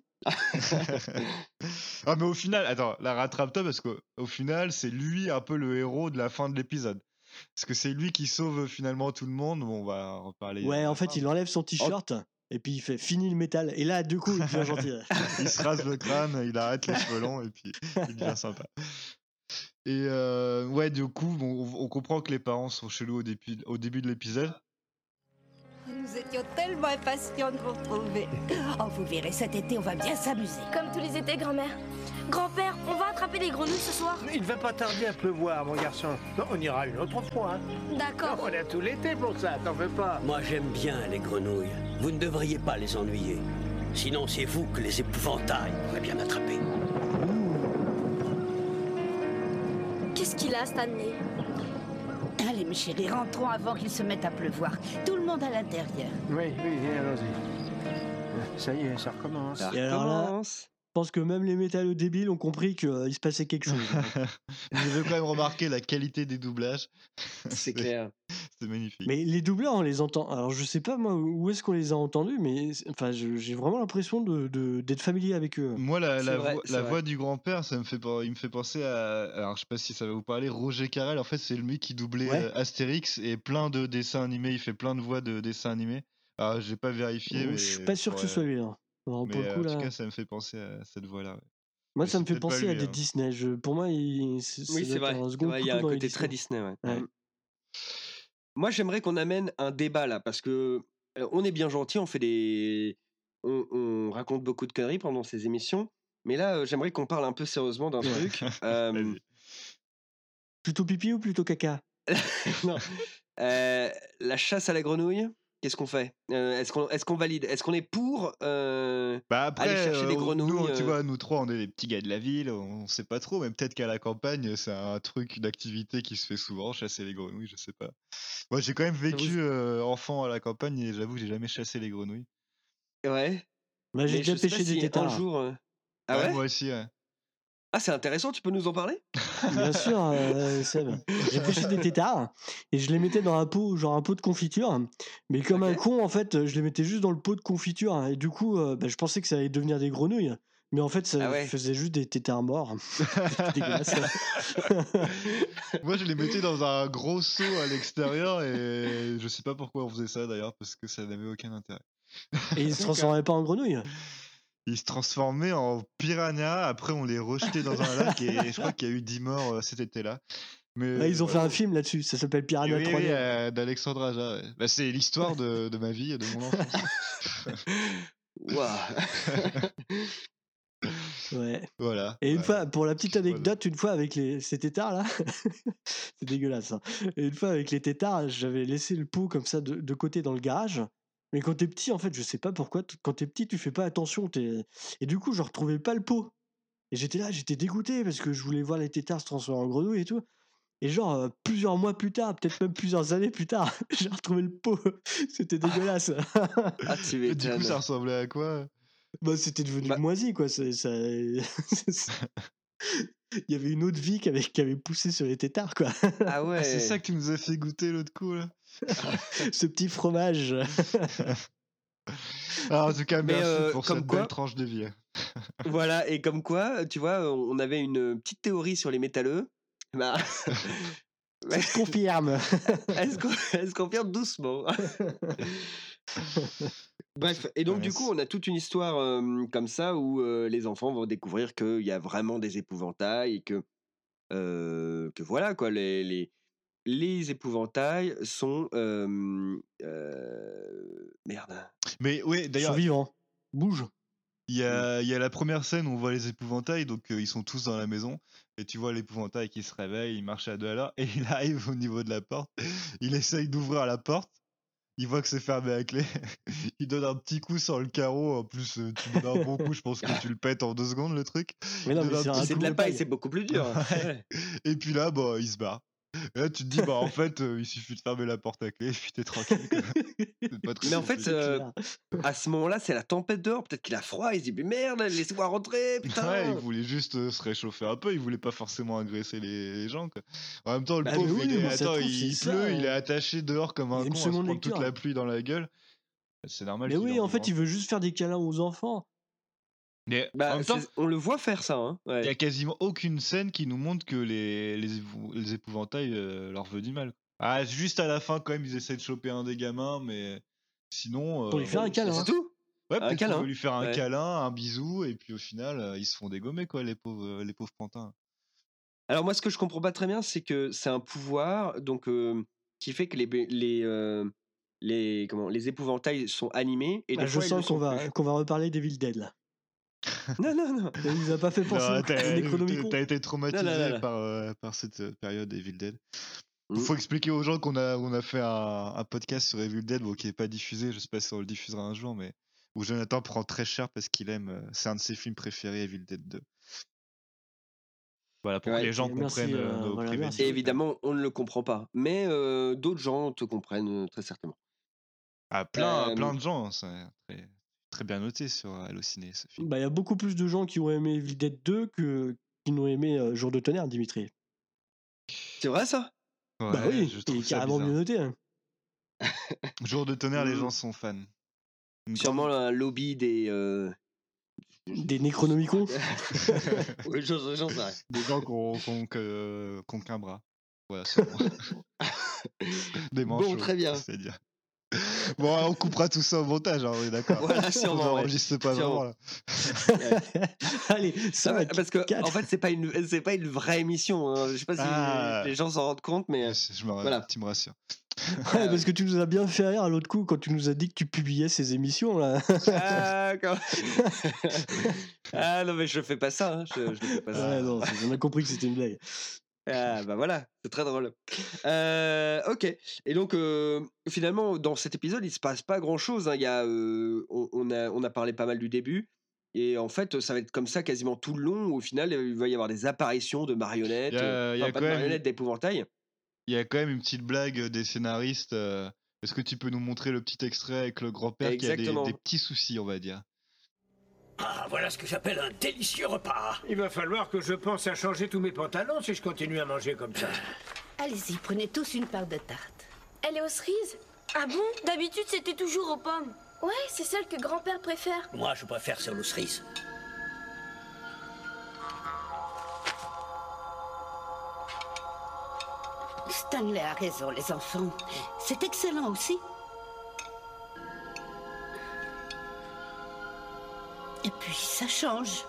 Ah mais au final, attends, la rattrape-toi parce qu'au final, c'est lui un peu le héros de la fin de l'épisode. Parce que c'est lui qui sauve finalement tout le monde. Bon, on va en reparler. Ouais, à en la fait, fin, il enlève son t-shirt et puis il fait fini le métal. Et là, du coup, il devient gentil. mais il se rase le crâne, il arrête les cheveux longs et puis il devient sympa. Et euh, ouais, du coup, bon, on, on comprend que les parents sont chelous au début, au début de l'épisode. Nous étions tellement impatients de vous retrouver. Oh, vous verrez, cet été, on va bien s'amuser. Comme tous les étés, grand-mère. Grand-père, on va attraper les grenouilles ce soir. Il ne va pas tarder à pleuvoir, mon garçon. Non, on ira une autre fois. Hein. D'accord. On a tout l'été pour ça, t'en veux pas. Moi, j'aime bien les grenouilles. Vous ne devriez pas les ennuyer. Sinon, c'est vous que les épouvantails pourraient bien attraper. Qu'est-ce qu'il a, Stanley? Allez, mes chéris, rentrons avant qu'il se mette à pleuvoir. Tout le monde à l'intérieur. Oui, oui, allons-y. Ça y est, ça recommence. Ça Et alors là, recommence. pense que même les métalleux débiles ont compris qu'il se passait quelque chose. Vous avez quand même remarqué la qualité des doublages. C'est clair. C'est magnifique. Mais les doubleurs, on les entend. Alors, je sais pas moi où est-ce qu'on les a entendus, mais c'est- enfin, je- j'ai vraiment l'impression de, de- d'être familier avec eux. Moi, la, C'est la, vrai, voix, c'est la vrai. voix du grand-père, ça me fait, pen- il me fait penser à. Alors, je sais pas si ça va vous parler. Roger Carrel, en fait, c'est lui qui doublait Ouais. euh, Astérix et plein de dessins animés. Il fait plein de voix de dessins animés. Alors, j'ai pas vérifié, Oh, mais. je suis pas sûr que ce ouais. soit lui. Hein. Alors, pour Mais le euh, coup, en tout là. cas, ça me fait penser à cette voix-là. Ouais. Moi, Mais ça c'est me fait peut-être pas penser à lui. des Hein. Disney. Je, pour moi, il, c'est, Oui, ça c'est doit être vrai. un C'est second vrai, il y a couteau un dans les côté Disney. très Disney, ouais. Ouais. Ouais. Moi, j'aimerais qu'on amène un débat là, parce que euh, on est bien gentil, on fait des, on, on raconte beaucoup de conneries pendant ces émissions, mais là, euh, j'aimerais qu'on parle un peu sérieusement d'un Ouais. truc. Euh, Vas-y. Plutôt pipi ou plutôt caca? non, Euh, la chasse à la grenouille. Qu'est-ce qu'on fait? Euh, Est-ce qu'on est-ce qu'on valide? Est-ce qu'on est pour euh, Bah aller après, chercher euh, des nous, grenouilles tu euh, vois, nous trois, on est les petits gars de la ville, on sait pas trop, mais peut-être qu'à la campagne, c'est un truc, une activité qui se fait souvent, chasser les grenouilles, je sais pas. Moi, j'ai quand même vous- vécu euh, enfant à la campagne et j'avoue que j'ai jamais chassé les grenouilles. Ouais, Bah, j'ai mais je déjà sais pas pêché des si un têtards. jour. euh, Ah Ouais, ouais? moi aussi, ouais. Ah, c'est intéressant, tu peux nous en parler? Bien sûr, euh, Seb. J'ai pêché des têtards et je les mettais dans un pot, genre un pot de confiture. Mais comme un Ok. con, en fait, je les mettais juste dans le pot de confiture. Et du coup, euh, bah, je pensais que ça allait devenir des grenouilles. Mais en fait, ça Ah ouais. faisait juste des têtards morts. C'était dégueulasse. Moi, je les mettais dans un gros seau à l'extérieur et je sais pas pourquoi on faisait ça d'ailleurs, parce que ça n'avait aucun intérêt. Et ils se transformaient pas en grenouilles. Ils se transformaient en piranha, après on les rejetait dans un lac et je crois qu'il y a eu dix morts euh, cet été-là. Mais Ouais, ils ont fait voilà. un film là-dessus. Ça s'appelle Et Piranha oui, oui, trois D. euh, d'Alexandre Aja. Ouais. Bah, c'est l'histoire de, de ma vie et de mon enfance. Waouh. Ouais. Voilà. Et une Ouais, fois, pour la petite voilà. anecdote, une fois avec les, ces têtards là, c'est dégueulasse. Hein. Et une fois avec les têtards, j'avais laissé le pot comme ça de, de côté dans le garage. Mais quand t'es petit, en fait, je sais pas pourquoi, t- quand t'es petit, tu fais pas attention. t'es- Et du coup, je retrouvais pas le pot. Et j'étais là, j'étais dégoûté parce que je voulais voir les têtards se transformer en grenouilles et tout. Et genre, euh, plusieurs mois plus tard, peut-être même plusieurs années plus tard, j'ai retrouvé le pot. C'était dégueulasse. Ah, tu Et du coup, m'étonnes. ça ressemblait à quoi? Bah, c'était devenu Bah, moisi, quoi. c'est- ça- Il y avait une autre vie qui avait, qui avait poussé sur les têtards, quoi. ah Ah, c'est ça ouais. que tu nous as fait goûter l'autre coup, là? Ce petit fromage. Ah, en tout cas, Mais merci euh, pour comme cette belle quoi, tranche de vie. voilà, et comme quoi, tu vois, on avait une petite théorie sur les métalleux. Bah, Ça se confirme. est-ce qu'on est-ce qu'on confirme doucement? Bref, et donc du coup, Mince. on a toute une histoire euh, comme ça où euh, les enfants vont découvrir qu'il y a vraiment des épouvantails et que, euh, que voilà, quoi, les, les, les épouvantails sont... euh, euh, merde. Mais oui, d'ailleurs, Survivant. Bouge. il y a, il y a la première scène où on voit les épouvantails, donc euh, ils sont tous dans la maison, et tu vois l'épouvantail qui se réveille, il marche à deux à l'heure, et il arrive au niveau de la porte, il essaye d'ouvrir la porte, il voit que c'est fermé à clé, il donne un petit coup sur le carreau, en plus euh, tu donnes un bon coup, je pense que tu le pètes en deux secondes le truc, Mais non, il mais donne c'est un un petit C'est coup de de la paille, paille. c'est beaucoup plus dur. Ouais. Ouais. Et puis là, bah, il se barre. Et là, tu te dis, bah, en fait, euh, il suffit de fermer la porte à clé, et puis t'es tranquille. Quoi. C'est pas très Mais en fait, compliqué. euh, Clair. à ce moment-là, c'est la tempête dehors. Peut-être qu'il a froid. Il se dit, mais merde, laissez-moi rentrer, Ouais, il putain. voulait juste euh, se réchauffer un peu, il voulait pas forcément agresser les, les gens. Quoi. En même temps, le Bah, mais pauvre, oui, il est, mais ça se attends, trouve, il, c'est pleut, ça. il est euh, attaché dehors comme Il y un a une con à se seconde prendre toute lecture. la pluie dans la gueule. C'est normal Mais qu'il ait oui, en envie de fait, il rentrer. veut juste faire des câlins aux enfants. Mais en Bah, même temps, c'est- on le voit faire ça. Hein. il y a Ouais. quasiment aucune scène qui nous montre que les, les, épou- les épouvantails euh, leur veulent du mal. Ah, juste à la fin, quand même, ils essaient de choper un des gamins, mais sinon, Pour lui euh, faire un bon, Et câlin. c'est Hein. tout. ouais, Un peut-être qu'il veut câlin. lui faire un Ouais. câlin, un bisou, et puis au final, euh, ils se font dégommer, quoi, les pauvres, les pauvres pantins. Alors moi, ce que je comprends pas très bien, c'est que c'est un pouvoir, donc euh, qui fait que les bé- les euh, les comment les épouvantails sont animés et Bah, des je fois ils le sens qu'on sont va, plus. qu'on va reparler d'Evil Dead là. Non non non. Ça vous a pas fait penser Non, au t'as Necronomicon? t'as été Non non traumatisé non. non. par, euh, par cette euh, période Evil Dead. Il Mm. faut expliquer aux gens qu'on a, on a fait un, un podcast sur Evil Dead, bon, qui n'est pas diffusé, je sais pas si on le diffusera un jour, mais où Jonathan prend très cher parce qu'il aime, euh, c'est un de ses films préférés, Evil Dead deux. Voilà, pour que Ouais. les gens Et merci, comprennent euh, euh, nos voilà, privés merci. Et news. évidemment, on ne le comprend pas, mais euh, d'autres gens te comprennent euh, très certainement. Ah, plein, Euh, plein de gens, hein, c'est très, très bien noté sur Allociné, ce film. Bah, il y a beaucoup plus de gens qui ont aimé Evil Dead deux que qui n'ont aimé euh, Jour de tonnerre, Dimitri. C'est vrai ça? Ouais, Bah oui, je il trouve est ça carrément bizarre. mieux noté. Hein. Jour de tonnerre, les Mm. gens sont fans. Une Sûrement grande- un lobby des. Euh... Des Necronomicons. oui, j'en j'en sais rien. Des gens qui ont, qui ont que- qui ont qu'un bras. Voilà, sûrement. Des Bon, manchots, très bien. c'est dire. Bon, on coupera tout ça au montage, hein, on est d'accord. Voilà, On sûrement. Ouais. n'enregistre pas Sûrement. vraiment là. Allez, ça Non, va. mais parce que quatre. en fait c'est pas une c'est pas une vraie émission. Hein. Je sais pas si Ah. les gens s'en rendent compte, mais Je, je me, voilà. Tu me rassures. Ouais, parce que tu nous as bien fait rire à l'autre coup quand tu nous as dit que tu publiais ces émissions là. Ah, quand- ah non mais je fais pas ça. Hein. Je, je fais pas ça. Ouais, non, c'est- on a compris que c'était une blague. Ah bah voilà, c'est très drôle. Euh, ok. Et donc euh, finalement dans cet épisode il se passe pas grand chose. Hein. Il y a euh, on, on a on a parlé pas mal du début. Et en fait, ça va être comme ça quasiment tout le long. Au final, il va y avoir des apparitions de marionnettes, Il y a- euh, il y a enfin, pas quand de même- marionnettes, d'épouvantail. Il y a quand même une petite blague des scénaristes. euh, Est-ce que tu peux nous montrer le petit extrait avec le grand-père qui a des, Exactement. des petits soucis, on va dire. Ah, voilà ce que j'appelle un délicieux repas. Il va falloir que je pense à changer tous mes pantalons si je continue à manger comme ça. Allez-y, prenez tous une part de tarte. Elle est aux cerises? Ah bon? D'habitude, c'était toujours aux pommes. Ouais, c'est celle que grand-père préfère. Moi, je préfère celle aux cerises. Stanley a raison, les enfants. C'est excellent aussi. Et puis, ça change.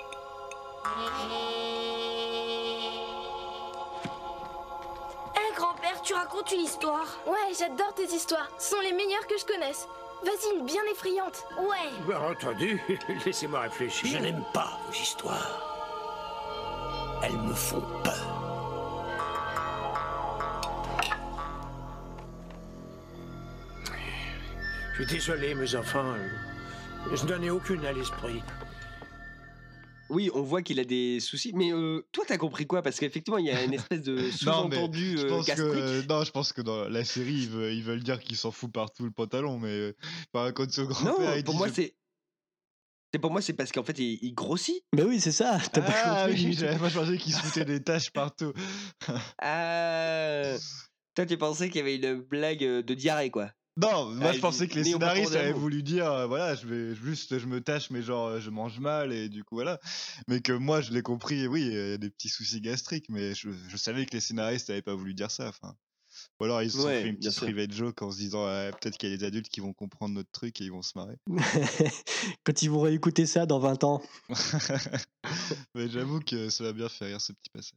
Hé, grand-père, tu racontes une histoire? Ouais, j'adore tes histoires. Ce sont les meilleures que je connaisse. Vas-y, une bien effrayante. Ouais. Bien entendu, laissez-moi réfléchir. Je n'aime pas vos histoires. Elles me font peur. Je suis désolé, mes enfants. Je n'en ai aucune à l'esprit. Oui, on voit qu'il a des soucis. Mais euh, toi, t'as compris quoi? Parce qu'effectivement, il y a une espèce de sous-entendu je euh, pense gastrique. que non, je pense que dans la série ils veulent, ils veulent dire qu'ils s'en foutent partout le pantalon, mais euh, enfin, quand son grand-père Non, il pour dit, moi, je- c'est. C'est pour moi, c'est parce qu'en fait, il, il grossit. Mais oui, c'est ça. T'as pas Ah compris. oui, Dimitri. j'avais pas pensé qu'ils se foutaient des taches partout. Ah. Toi, tu pensais qu'il y avait une blague euh, de diarrhée, quoi. Non, moi Ah, je pensais que les mais on scénaristes m'attendait à avaient vous. voulu dire, euh, voilà, je vais juste, je me tâche, mais genre, euh, je mange mal et du coup voilà. Mais que moi je l'ai compris, oui, il y a des petits soucis gastriques, mais je, je savais que les scénaristes avaient pas voulu dire ça. Enfin, ou alors ils se sont Ouais, fait une bien petite sûr. private joke en se disant, ouais, peut-être qu'il y a des adultes qui vont comprendre notre truc et ils vont se marrer. Quand ils vont réécouter ça dans vingt ans. Mais j'avoue que ça va bien faire rire ce petit passage.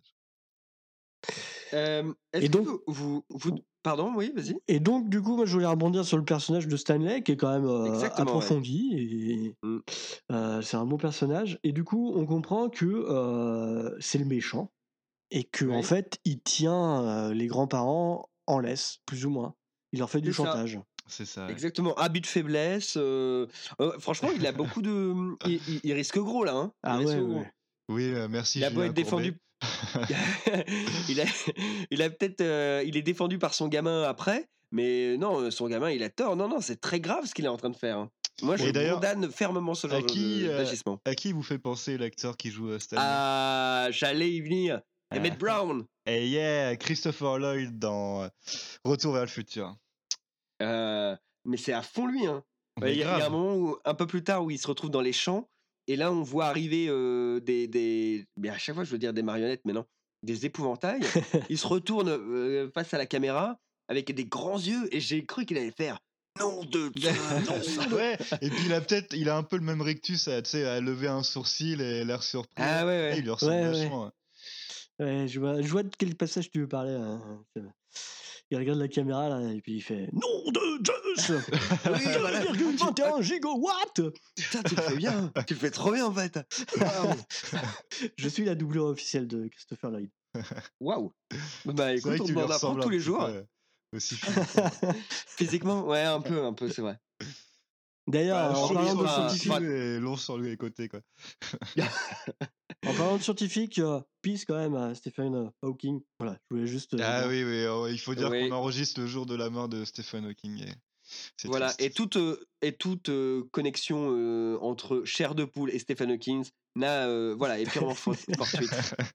Euh, Est-ce Et que donc- vous, vous, vous- Pardon, oui, vas-y. Et donc, du coup, moi, je voulais rebondir sur le personnage de Stanley, qui est quand même euh, Exactement, ouais. approfondi. Et Mm. euh, c'est un bon personnage. Et du coup, on comprend que euh, c'est le méchant. Et que, en Oui. fait, il tient euh, les grands-parents en laisse, plus ou moins. Il leur fait du C'est ça. chantage. C'est ça. ouais. Exactement. Abus de faiblesse. euh, euh, franchement, il a beaucoup de. Il, il- il risque gros, là. Hein. Il Ah risque ouais, gros. ouais. Oui, euh, merci. Il a beau Julien être défendu. Courbet. il a, il a peut-être, euh, il est défendu par son gamin après, mais non, son gamin, il a tort. Non, non, c'est très grave ce qu'il est en train de faire. hein. Moi, je Et d'ailleurs, condamne fermement ce genre À qui, de- euh, d'agissement. à qui vous fait penser l'acteur qui joue euh, Stanley Ah, j'allais y venir. Ah. Emmett Brown. Et yeah, Christopher Lloyd dans euh, Retour vers le futur. Euh, mais c'est à fond lui. Hein. Mais Il y, a- il y a un grave. moment où, un peu plus tard où il se retrouve dans les champs et là on voit arriver euh, des, des, mais à chaque fois je veux dire des marionnettes, mais non, des épouvantails. Il se retourne euh, face à la caméra avec des grands yeux et j'ai cru qu'il allait faire nom de Dieu, nom de- Ouais, et puis il a peut-être, il a un peu le même rictus à, tu sais, à lever un sourcil et l'air surpris. Ah ouais, ouais. Et il lui ressemble Ouais, ouais. vachement. ouais. Ouais, je vois, je vois de quel passage tu veux parler. Hein. Il regarde la caméra là, et puis il fait nom de Zeus Oui, voilà. deux virgule vingt et un gigawatts. Putain, tu le fais bien, tu le fais trop bien en fait. Waouh. Je suis la doublure officielle de Christopher Lloyd. Waouh. Bah C'est écoute, vrai on que tu lui en apprend ressembles tous un les petit jours. peu, euh, aussi physiquement. Physiquement, ouais, un peu, un peu, c'est vrai. D'ailleurs, Bah, en cheveux parlant de bah, scientifique, bah- et long sur les côtés, quoi. en parlant de scientifique, euh, peace quand même à Stephen euh, Hawking. Voilà, je voulais juste. euh, Ah dire. oui, oui, euh, il faut dire Oui. qu'on enregistre le jour de la mort de Stephen Hawking. et C'est Voilà, triste. et toute, euh, et toute euh, connexion euh, entre Chair de Poule et Stephen Hawking n'a, euh, voilà, est purement for- fortuite.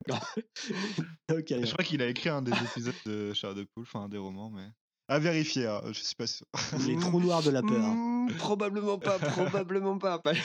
Ok, Je crois qu'il a écrit un des épisodes de Chair de Poule, enfin un des romans, mais à vérifier, hein, je suis pas sûr. Les trous noirs de la peur. Hmm, probablement pas, probablement pas. pas-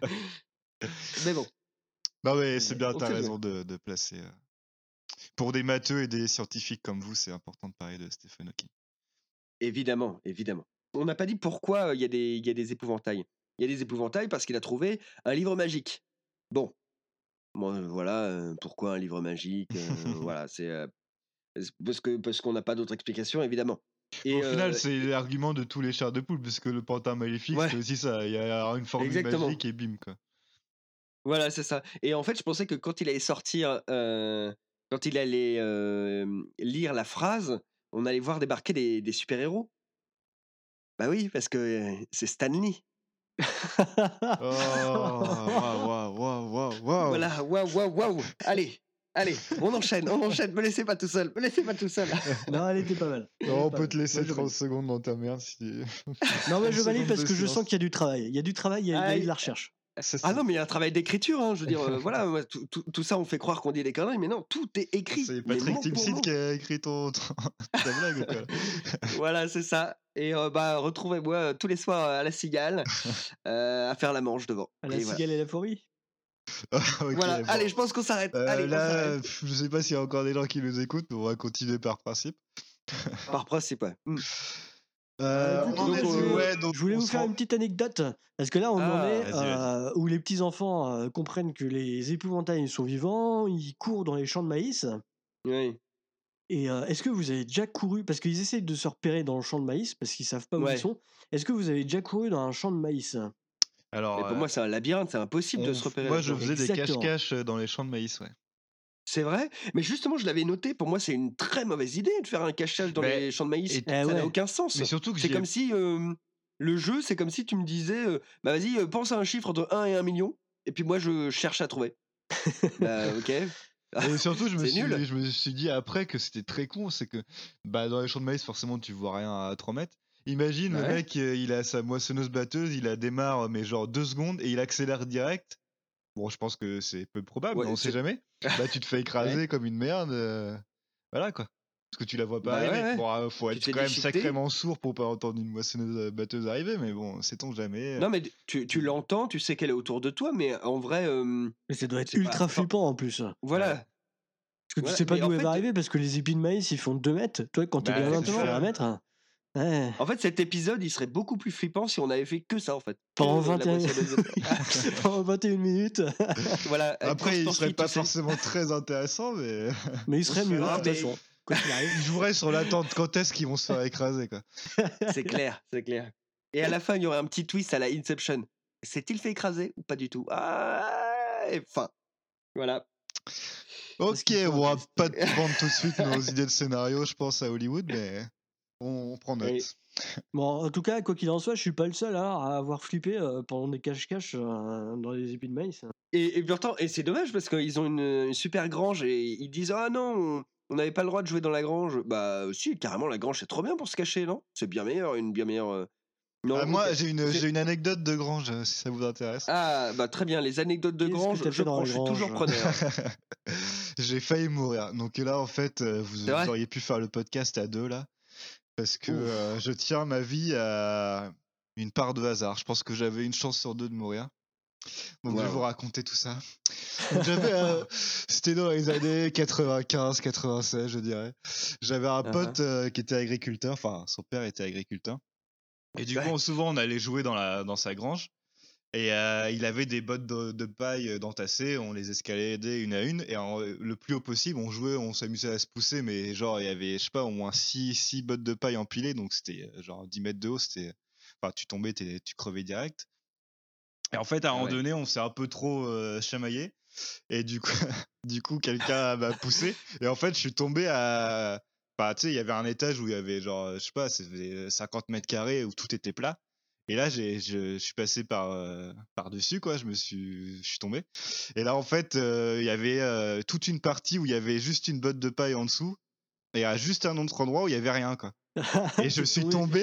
Mais bon, Non mais c'est bien, on t'as sait raison de, de placer. euh, Pour des matheux et des scientifiques comme vous, c'est important de parler de Stephen Hawking. évidemment, évidemment. On n'a pas dit pourquoi euh, il y, a des- il y a des épouvantails. Il y a des épouvantails parce qu'il a trouvé un livre magique. Bon, moi, euh, voilà, euh, pourquoi un livre magique euh, Voilà, c'est euh, c'est parce que parce qu'on n'a pas d'autre explication, évidemment. Mais Et au final, euh, c'est l'argument de tous les chars de poule, puisque le pantin maléfique, ouais, c'est aussi ça. Il y a une formule exactement. magique et bim, quoi. Voilà, c'est ça. Et en fait, je pensais que quand il allait sortir, euh, quand il allait euh, lire la phrase, on allait voir débarquer des, des super-héros. Bah oui, parce que euh, c'est Stan Lee. Oh, waouh, waouh, waouh, waouh, waouh. Voilà, waouh, waouh, waouh. Allez, allez, on enchaîne, on enchaîne. Me laissez pas tout seul, me laissez pas tout seul. Non, elle était pas mal. Elle Non, était on pas peut mal. te laisser Moi, je trente valide. secondes dans ta merde si. Non, mais je trente valide secondes parce de que je silence. sens qu'il y a du travail. Il y a du travail, il y a, il y a Ah, eu de la recherche. C'est ah ça. non, mais il y a un travail d'écriture, hein. Je veux dire, euh, voilà, moi, tout, tout- tout ça, on fait croire qu'on dit des conneries, mais non, tout est écrit. C'est mais Patrick mot pour Timsit mot. qui a écrit ton, ton- ta blague ou quoi? Voilà, c'est ça. Et euh, bah, retrouvez-moi euh, tous les soirs euh, à la Cigale euh, à faire la manche devant. À la Et voilà. cigale et la fourmi. Ok, Voilà, bon. allez, je pense qu'on s'arrête. Euh, Allez, on là, s'arrête. pff, je sais pas s'il y a encore des gens qui nous écoutent, mais on va continuer par principe. Par principe, ouais. Hmm. Euh, Euh, on en donc, est euh, où? Ouais, donc je voulais on vous se faire rend- une petite anecdote. Parce que là, on en Ah, est vas-y, vas-y. euh, où les petits-enfants euh, comprennent que les épouvantails sont vivants, ils courent dans les champs de maïs. Oui. Et euh, est-ce que vous avez déjà couru, parce qu'ils essayent de se repérer dans le champ de maïs, parce qu'ils savent pas où ils Ouais. sont, est-ce que vous avez déjà couru dans un champ de maïs? Alors, Mais pour euh, moi, c'est un labyrinthe, c'est impossible de on- se repérer moi, je là-dedans. faisais des Exactement. cache-cache dans les champs de maïs, ouais. C'est vrai? Mais justement, je l'avais noté, pour moi, c'est une très mauvaise idée de faire un cache-cache dans Mais- les champs de maïs. et- Eh Ça n'a ouais. aucun sens. Mais surtout que C'est j'y ai- comme si euh, le jeu, c'est comme si tu me disais, euh, bah vas-y, euh, pense à un chiffre entre un et un million, et puis moi, je cherche à trouver. Bah, ok. Et surtout, je me, C'est suis, nul. je me suis dit après que c'était très con, c'est que bah, dans les champs de maïs, forcément, tu vois rien à trois mètres. Imagine, le Ouais. mec, euh, il a sa moissonneuse batteuse, il la démarre, mais genre deux secondes, et il accélère direct. Bon, je pense que c'est peu probable, Ouais, mais on sait c'est- jamais. Bah, tu te fais écraser comme une merde. euh, Voilà, quoi. Parce que tu la vois pas Bah ouais, arriver. ouais. Bon, euh, faut Tu être te fais quand même déchiqueter. sacrément sourd pour pas entendre une moissonneuse euh, batteuse arriver, mais bon, sait-on jamais. Non, mais tu, tu l'entends, tu sais qu'elle est autour de toi, mais en vrai, euh, Mais ça doit être c'est pas- ultra enfin, flippant en plus. Parce voilà. que tu Voilà, sais pas mais d'où en elle fait- va arriver, parce que les épis de maïs, ils font deux mètres. Toi, quand t'es Bah, bien loin, tu exactement. fais un mètre. Ouais. En fait, cet épisode, il serait beaucoup plus flippant si on avait fait que ça, en fait. Pendant Que la vingt et un moissonneuse. Pendant vingt et une minutes. Voilà. une Après, il course serait poursuite, pas tu sais. forcément très intéressant, mais Mais il serait mieux, Non, de toute mais- façon. Quoi qu'il arrive. il jouerait sur l'attente quand est-ce qu'ils vont se faire écraser, quoi. C'est clair, c'est clair. Et à la fin, il y aurait un petit twist à la Inception. S'est-il fait écraser ou pas du tout? Ah, et fin. Voilà. Ok, qu'il faut on va un test. pas te vendre tout de suite nos idées de scénario, je pense, à Hollywood, mais on, on prend note. Et- Bon, en tout cas, quoi qu'il en soit, je suis pas le seul hein, à avoir flippé euh, pendant des cache-cache euh, dans les épis de maïs. Et, et pourtant, et c'est dommage parce qu'ils ont une, une super grange et ils disent ah non, on- on n'avait pas le droit de jouer dans la grange. Bah si, carrément, la grange c'est trop bien pour se cacher, non? C'est bien meilleur, une bien meilleure. euh, Non, Ah, moi, ok. j'ai une, C'est- j'ai une anecdote de grange, euh, si ça vous intéresse. Ah bah très bien, les anecdotes de Qu'est-ce que grange, t'as je fait dans prends, la je suis toujours grange preneur. J'ai failli mourir. Donc là, en fait, euh, vous, C'est vrai vous auriez pu faire le podcast à deux, là. Parce que Ouf. euh, je tiens ma vie à une part de hasard. Je pense que j'avais une chance sur deux de mourir. Donc je vais Wow. vous raconter tout ça. Donc, j'avais, euh, c'était dans les années quatre-vingt-quinze quatre-vingt-seize, je dirais. J'avais un Uh-huh. pote euh, qui était agriculteur, enfin son père était agriculteur. Et du Ouais. coup, souvent on allait jouer dans, la, dans sa grange. Et euh, il avait des bottes de, de paille d'entassées, on les escaladait une à une. Et en- le plus haut possible, on jouait, on s'amusait à se pousser. Mais genre, il y avait, je sais pas, au moins six bottes de paille empilées. Donc c'était euh, genre dix mètres de haut. C'était, enfin, tu tombais, t'es- tu crevais direct. Et en fait, à un Ah moment ouais. donné, on s'est un peu trop euh, chamaillé. Et du coup, du coup quelqu'un m'a poussé. Et en fait, je suis tombé à. Enfin, tu sais, il y avait un étage où il y avait genre, je sais pas, c'était cinquante mètres carrés où tout était plat. Et là, j'ai, je, je suis passé par, euh, par-dessus, quoi. Je me suis, je suis tombé. Et là, en fait, euh, il y avait euh, toute une partie où il y avait juste une botte de paille en dessous. Et à juste un autre endroit où il y avait rien, quoi. Et je T'es suis tombé. tombé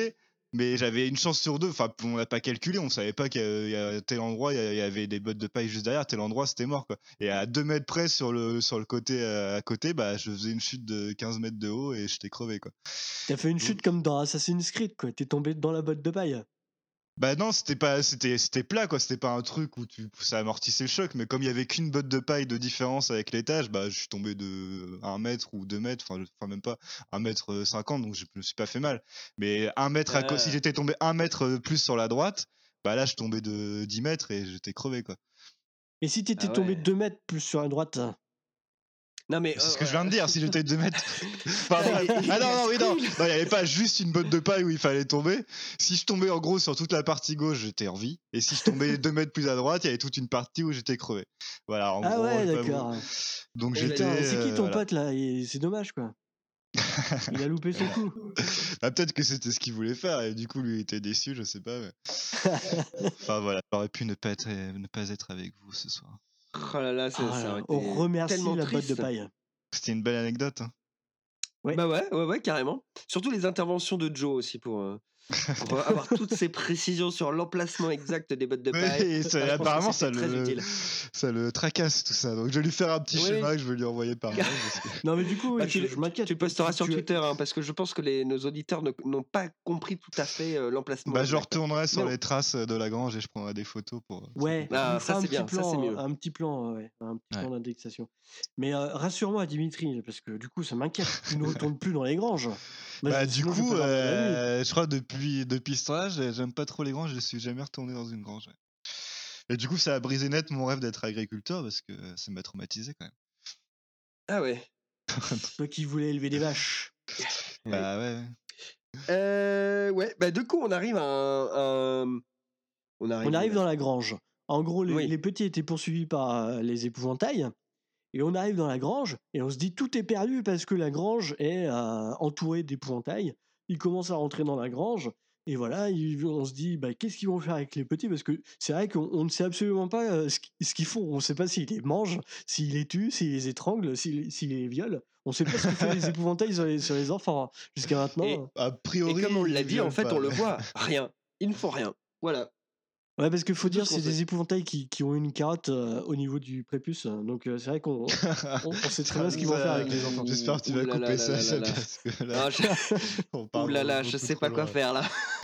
Mais j'avais une chance sur deux, enfin on n'a pas calculé, on savait pas qu'à tel endroit il y avait des bottes de paille juste derrière, tel endroit c'était mort quoi. Et à deux mètres près sur le, sur le côté à côté, bah je faisais une chute de quinze mètres de haut et j'étais crevé quoi. T'as fait une chute comme dans Assassin's Creed quoi, t'es tombé dans la botte de paille. Bah non, c'était pas, c'était, c'était plat quoi, c'était pas un truc où tu, ça amortissait le choc, mais comme il y avait qu'une botte de paille de différence avec l'étage, bah je suis tombé de un mètre ou deux mètres, enfin, enfin même pas un mètre cinquante, donc je me suis pas fait mal. Mais un mètre, à, si j'étais tombé un mètre plus sur la droite, bah là je tombais de dix mètres et j'étais crevé quoi. Et si t'étais ah ouais. tombé deux mètres plus sur la droite? Non mais c'est euh, ce que je viens de dire, si j'étais deux mètres. Pardon. Ah non non oui non, il n'y avait pas juste une botte de paille où il fallait tomber. Si je tombais en gros sur toute la partie gauche, j'étais en vie, et si je tombais deux mètres plus à droite, il y avait toute une partie où j'étais crevé. Voilà. En ah gros, ouais d'accord. Donc et j'étais. C'est qui ton euh, pote là? C'est dommage quoi. Il a loupé son coup. Ah, peut-être que c'était ce qu'il voulait faire et du coup lui il était déçu, je sais pas. Mais... enfin voilà, j'aurais pu ne pas être, ne pas être avec vous ce soir. Oh là là, ça, ah, ça aurait été on remercie tellement la triste. botte de paille. C'était une belle anecdote. Hein. Ouais. Bah ouais, ouais, ouais, carrément. Surtout les interventions de Joe aussi pour, euh, pour avoir toutes ces précisions sur l'emplacement exact des bottes de paille. Oui, ça, ah, apparemment ça le, ça le tracasse tout ça. Donc je vais lui faire un petit oui. schéma que je vais lui envoyer par mail. Que... Non mais du coup, bah, oui, tu, je, je m'inquiète. Tu posteras sur tu... Twitter hein, parce que je pense que les, nos auditeurs ne, n'ont pas compris tout à fait euh, l'emplacement. Bah je retournerai sur non. les traces de la grange et je prendrai des photos pour. Ouais, ah, ça c'est bien, plan, ça c'est mieux. Un petit plan, ouais, un petit ouais. plan d'indexation. Mais euh, rassure-moi Dimitri, parce que du coup ça m'inquiète. Tu ne retournes plus dans les granges. Bah, bah du coup, je, euh, je crois depuis depuis ce stage, j'aime pas trop les granges, je suis jamais retourné dans une grange. Ouais. Et du coup, ça a brisé net mon rêve d'être agriculteur parce que ça m'a traumatisé quand même. Ah ouais. Toi qui voulais élever des vaches. Bah ouais. Euh, ouais, bah du coup, on arrive à un. un... On arrive, on arrive dans la grange. En gros, les, oui. les petits étaient poursuivis par euh, les épouvantails. Et on arrive dans la grange et on se dit tout est perdu parce que la grange est euh, entourée d'épouvantails. Ils commencent à rentrer dans la grange et voilà, ils, on se dit bah, qu'est-ce qu'ils vont faire avec les petits parce que c'est vrai qu'on on ne sait absolument pas euh, ce, ce qu'ils font. On ne sait pas s'ils les mangent, s'ils les tuent, s'ils les étranglent, s'ils, s'ils les violent. On ne sait pas ce que font les épouvantails sur les, sur les enfants hein, jusqu'à maintenant. Et, a priori, et comme on l'a dit, en fait, pas. on le voit, rien. Ils ne font rien. Voilà. Ouais, parce qu'il faut dire, c'est des épouvantails qui, qui ont une carotte euh, au niveau du prépuce. Donc euh, c'est vrai qu'on on, on sait très bien ce qu'ils vont faire avec les enfants. J'espère que tu vas couper là, ça, là, ça là, parce que là, non, je... on parle Ouh là là, je sais pas quoi loin. faire là.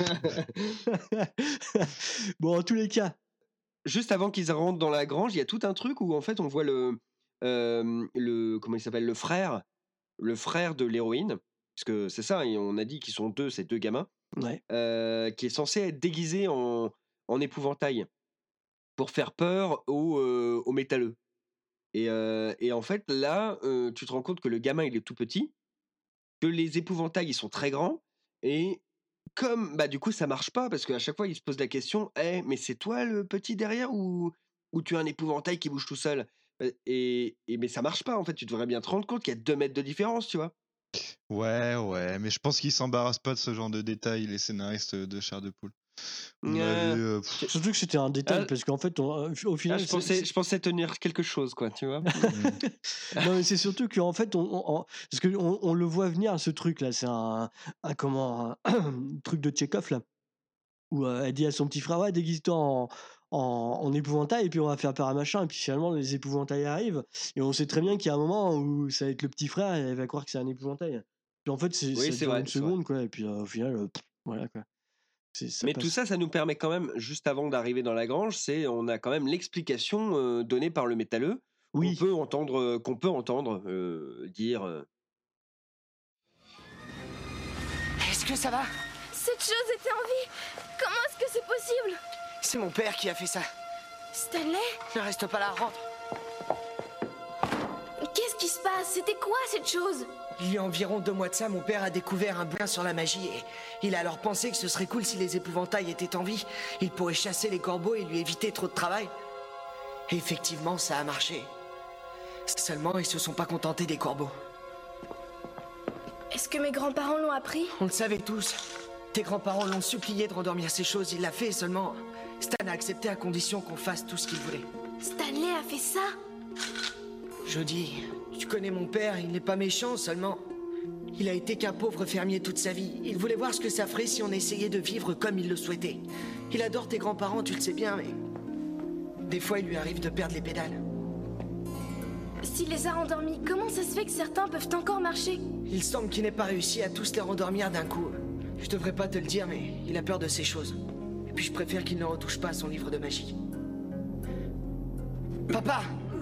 Bon, en tous les cas. Juste avant qu'ils rentrent dans la grange, il y a tout un truc où en fait on voit le, euh, le comment il s'appelle, le frère, le frère de l'héroïne, parce que c'est ça, et on a dit qu'ils sont deux, ces deux gamins, ouais. euh, qui est censé être déguisé en en épouvantail pour faire peur aux, euh, aux métalleux. Et, euh, et en fait, là, euh, tu te rends compte que le gamin, il est tout petit, que les épouvantails, ils sont très grands, et comme, bah du coup, ça marche pas, parce qu'à chaque fois, il se pose la question, hey, mais c'est toi le petit derrière, ou, ou tu as un épouvantail qui bouge tout seul et, et mais ça marche pas, en fait, tu devrais bien te rendre compte qu'il y a deux mètres de différence, tu vois. Ouais, ouais, mais je pense qu'ils s'embarrassent pas de ce genre de détails, les scénaristes de Chair de Poule. Euh, avait, euh, surtout que c'était un détail euh, parce qu'en fait on, au final ah, je, pensais, c'est... je pensais tenir quelque chose quoi tu vois. Non mais c'est surtout qu'en fait on, on, on parce que on, on le voit venir ce truc là, c'est un, un comment un, un truc de Tchekhov là où euh, elle dit à son petit frère ouais déguise-toi en, en, en épouvantail et puis on va faire peur à machin et puis finalement les épouvantails arrivent et on sait très bien qu'il y a un moment où ça va être le petit frère et elle va croire que c'est un épouvantail puis en fait c'est, oui, c'est vrai, une seconde quoi et puis euh, au final euh, pff, voilà quoi. Mais passe. Tout ça, ça nous permet quand même, juste avant d'arriver dans la grange, c'est on a quand même l'explication euh, donnée par le métalleux oui. qu'on peut entendre, euh, qu'on peut entendre euh, dire. Euh... Est-ce que ça va ? Cette chose était en vie. Comment est-ce que c'est possible ? C'est mon père qui a fait ça. Stanley ? Ne reste pas là, rentre. Qu'est-ce qui se passe ? C'était quoi cette chose ? Il y a environ deux mois de ça, mon père a découvert un bouquin sur la magie et il a alors pensé que ce serait cool si les épouvantails étaient en vie. Il pourrait chasser les corbeaux et lui éviter trop de travail. Et effectivement, ça a marché. Seulement, ils se sont pas contentés des corbeaux. Est-ce que mes grands-parents l'ont appris ? On le savait tous. Tes grands-parents l'ont supplié de rendormir ces choses, il l'a fait seulement. Stan a accepté à condition qu'on fasse tout ce qu'il voulait. Stanley a fait ça ? Jody, tu connais mon père, il n'est pas méchant, seulement... Il a été qu'un pauvre fermier toute sa vie. Il voulait voir ce que ça ferait si on essayait de vivre comme il le souhaitait. Il adore tes grands-parents, tu le sais bien, mais... Des fois, il lui arrive de perdre les pédales. S'il les a rendormis, comment ça se fait que certains peuvent encore marcher? Il semble qu'il n'ait pas réussi à tous les rendormir d'un coup. Je devrais pas te le dire, mais il a peur de ces choses. Et puis je préfère qu'il ne retouche pas à son livre de magie. Papa!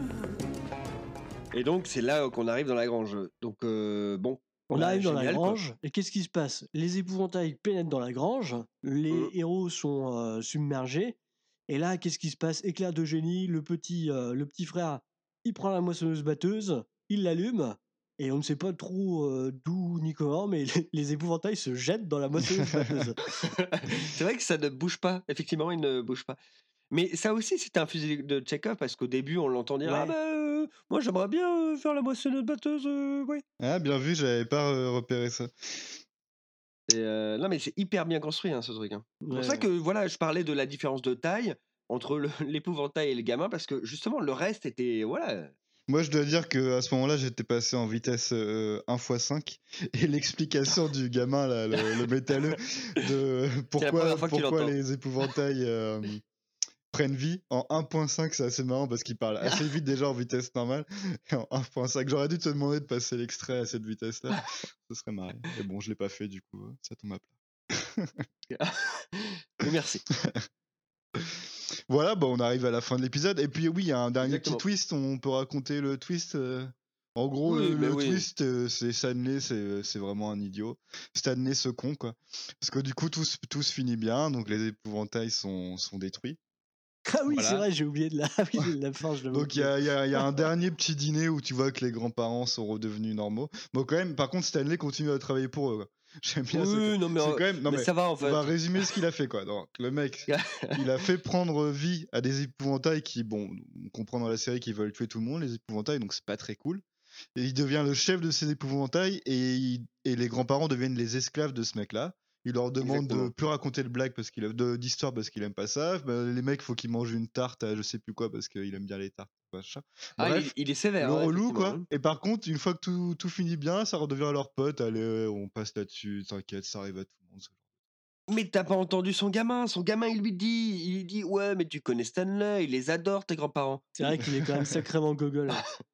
Et donc, c'est là qu'on arrive dans la grange. Donc, euh, bon. On bah, arrive dans génial, la quoi. grange, et qu'est-ce qui se passe? Les épouvantails pénètrent dans la grange, les Mm. héros sont euh, submergés, et là, qu'est-ce qui se passe? Éclair de génie, le petit, euh, le petit frère, il prend la moissonneuse batteuse, il l'allume, et on ne sait pas trop euh, d'où ni comment, mais les, les épouvantails se jettent dans la moissonneuse batteuse. C'est vrai que ça ne bouge pas. Effectivement, il ne bouge pas. Mais ça aussi, c'était un fusil de Tchekhov parce qu'au début, on l'entend dire Ouais. Ah bah, euh, moi j'aimerais bien euh, faire la moissonneuse batteuse, euh, oui. Ah, bien vu, j'avais pas euh, repéré ça. Et, euh, non, mais c'est hyper bien construit hein, ce truc. Hein. C'est Ouais, pour ça ouais. que voilà, je parlais de la différence de taille entre le- l'épouvantail et le gamin parce que justement, le reste était. Voilà. Moi, je dois dire que à ce moment-là, j'étais passé en vitesse euh, un fois cinq et l'explication du gamin, là, le, le métalleux, de pourquoi, première fois que tu pourquoi l'entends. les épouvantails euh, prennent vie en un point cinq, c'est assez marrant parce qu'il parle assez vite déjà en vitesse normale. Et en un point cinq, j'aurais dû te demander de passer l'extrait à cette vitesse-là. Ce serait marrant. Mais bon, je l'ai pas fait, du coup, euh, ça tombe à plat. Mais merci. Voilà, bah, on arrive à la fin de l'épisode. Et puis oui, il y a un dernier Exactement. petit twist. On peut raconter le twist. euh, En gros, Oui, le, mais le oui. twist, euh, c'est Stanley, c'est c'est vraiment un idiot. Stanley, ce con, quoi. Parce que du coup, tout, se- tout se finit bien. Donc les épouvantails sont, sont détruits. Ah oui, Voilà. c'est vrai, j'ai oublié de la, oui, de la fin, je l'avais Donc il y oublié. a, il y a- il y a un dernier petit dîner où tu vois que les grands-parents sont redevenus normaux. Bon, quand même, par contre, Stanley continue à travailler pour eux, quoi. J'aime bien ce- Oui, non, mais, c'est euh, quand même. Non, mais mais ça va en on fait. va résumer ce qu'il a fait, quoi. Donc, le mec, il a fait prendre vie à des épouvantails qui, bon, on comprend dans la série qu'ils veulent tuer tout le monde, les épouvantails, donc c'est pas très cool. Et il devient le chef de ces épouvantails et, il- et les grands-parents deviennent les esclaves de ce mec-là. Il leur demande de Exactement. plus raconter de blagues parce qu'il a de- d'histoires parce qu'il aime pas ça. Bah, les mecs, faut qu'ils mangent une tarte à je sais plus quoi parce qu'il aime bien les tartes. Machin. Ah, Bref, il, il est sévère. le ouais, relou, effectivement, quoi. hein. Et par contre, une fois que tout, tout finit bien, ça redevient leur pote. Allez, on passe là-dessus, t'inquiète, ça arrive à tout le monde. Mais t'as pas entendu son gamin. Son gamin, il lui dit, il lui dit, ouais, mais tu connais Stanley, il les adore, tes grands-parents. C'est vrai qu'il est quand même sacrément gogol.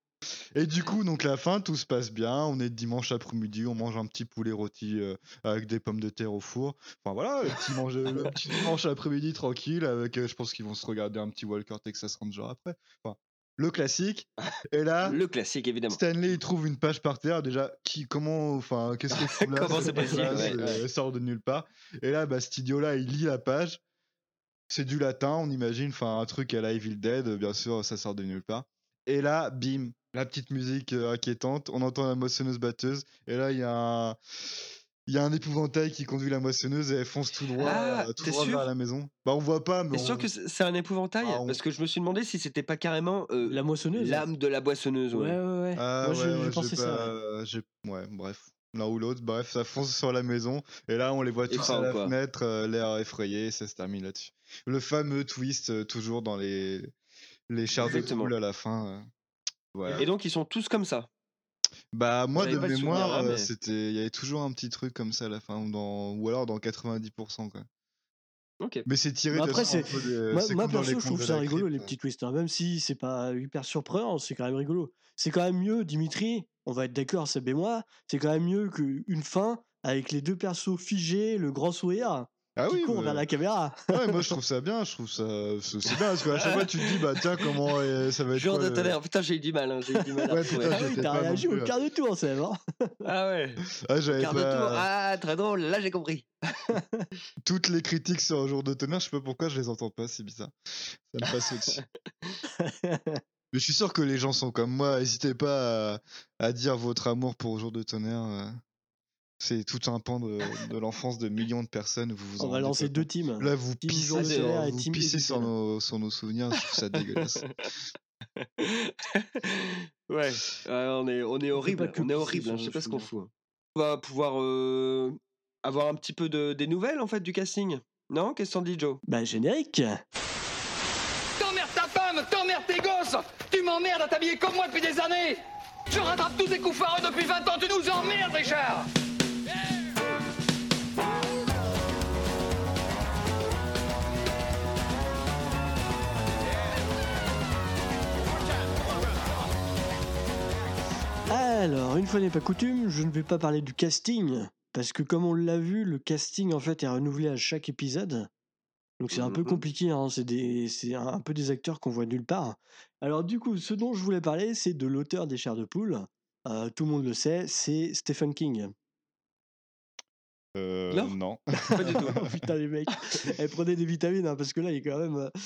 Et du coup, donc la fin, tout se passe bien. On est dimanche après-midi, on mange un petit poulet rôti euh, avec des pommes de terre au four. Enfin voilà, le petit, mange- le petit dimanche après-midi tranquille. Avec, euh, je pense qu'ils vont se regarder un petit Walker Texas Ranger après. Enfin, le classique. Et là, Le classique, évidemment. Stanley il trouve une page par terre. Déjà, qui, comment, enfin, qu'est-ce que fout là Comment cette c'est possible, page-là, ouais, c'est- ouais. Elle sort de nulle part. Et là, bah, cet idiot-là, il lit la page. C'est du latin, on imagine. Enfin, un truc à la Evil Dead, bien sûr, ça sort de nulle part. Et là, bim, la petite musique euh, inquiétante. On entend la moissonneuse batteuse. Et là, il y a un. Il y a un épouvantail qui conduit la moissonneuse et elle fonce tout droit, Ah, euh, tout t'es droit sûr vers la maison. Bah, on voit pas, mais. T'es on- sûr que c'est c'est un épouvantail? Ah, on- Parce que je me suis demandé si c'était pas carrément euh, La moissonneuse. l'âme de la boissonneuse. Ouais, Ouais. ouais, ouais. Ah, Moi, ouais, j'ai ouais, j'ai j'ai pensé ça. pas- j'ai- Ouais, bref. L'un ou l'autre, bref, ça fonce sur la maison. Et là, on les voit tous Effrayant, à la quoi. fenêtre, euh, l'air effrayé, ça se termine là-dessus. Le fameux twist, euh, toujours dans les, les chars de Exactement. poule à la fin. euh, Voilà. Et donc ils sont tous comme ça. Bah, moi, J'avais de pas le souvenir, mémoire, là, euh, mais- c'était, il y avait toujours un petit truc comme ça à la fin, ou, dans... ou alors dans quatre-vingt-dix pour cent, quoi. Ok. Mais c'est tiré Mais de après, toute façon, c'est- un peu des- Moi, c'est moi, comme dans perso, les je contes trouve de ça la rigolo, crypte. les petits twists. hein. Même si c'est pas hyper surprenant, c'est quand même rigolo. C'est quand même mieux, Dimitri, on va être d'accord, Seb et moi, c'est quand même mieux qu'une fin avec les deux persos figés, le grand sourire, Ah qui oui, court mais- vers la caméra. Ouais, moi je trouve ça bien, je trouve ça c'est c'est bien parce qu'à chaque fois tu te dis bah tiens comment euh, ça va être Jour quoi, de le- tonnerre. Putain, j'ai eu du mal. Hein. J'ai eu du mal à Ouais, retrouver. putain, Ah oui, j'étais t'as pas non réagi au plus, quart de tour, Seb. hein. Ah ouais. Ah, j'avais Quart de pas- tour. Ah, très drôle. Là, j'ai compris. toutes les critiques sur un jour de tonnerre, je sais pas pourquoi je les entends pas, c'est bizarre. Ça me passe au-dessus. Mais je suis sûr que les gens sont comme moi, n'hésitez pas à, à dire votre amour pour jour de tonnerre. euh. C'est tout un pan de, de l'enfance de millions de personnes. Vous vous On en va rendez lancer pas deux compte. teams. Là, vous Team pissez, jour de sur, tonnerre et vous team pissez sur, Evil Dead. nos, sur nos souvenirs, je trouve ça dégueulasse. Ouais. Ouais, on est, on est horrible. pas que On est pisser horrible. sur hein, Je sais nos pas ce qu'on souvenirs. fout. hein. On va pouvoir euh, avoir un petit peu de, des nouvelles en fait du casting. Non? Qu'est-ce que t'en dis, Joe? Bah, générique. T'emmerdes ta femme, t'emmerdes tes gosses. Tu m'emmerdes à t'habiller comme moi depuis des années. Tu rattrapes tous tes coups foireux depuis vingt ans, tu nous emmerdes, Richard. Alors, une fois n'est pas coutume, je ne vais pas parler du casting, parce que comme on l'a vu, le casting en fait est renouvelé à chaque épisode. Donc c'est un peu Mhm. compliqué, hein, c'est des, c'est un, un peu des acteurs qu'on voit nulle part. Alors du coup, ce dont je voulais parler, c'est de l'auteur des Chairs de Poule. Euh, tout le monde le sait, c'est Stephen King. Euh, Non. non. Pas du tout. Putain les mecs, eh, prenez des vitamines, hein, parce que là il est quand même... euh,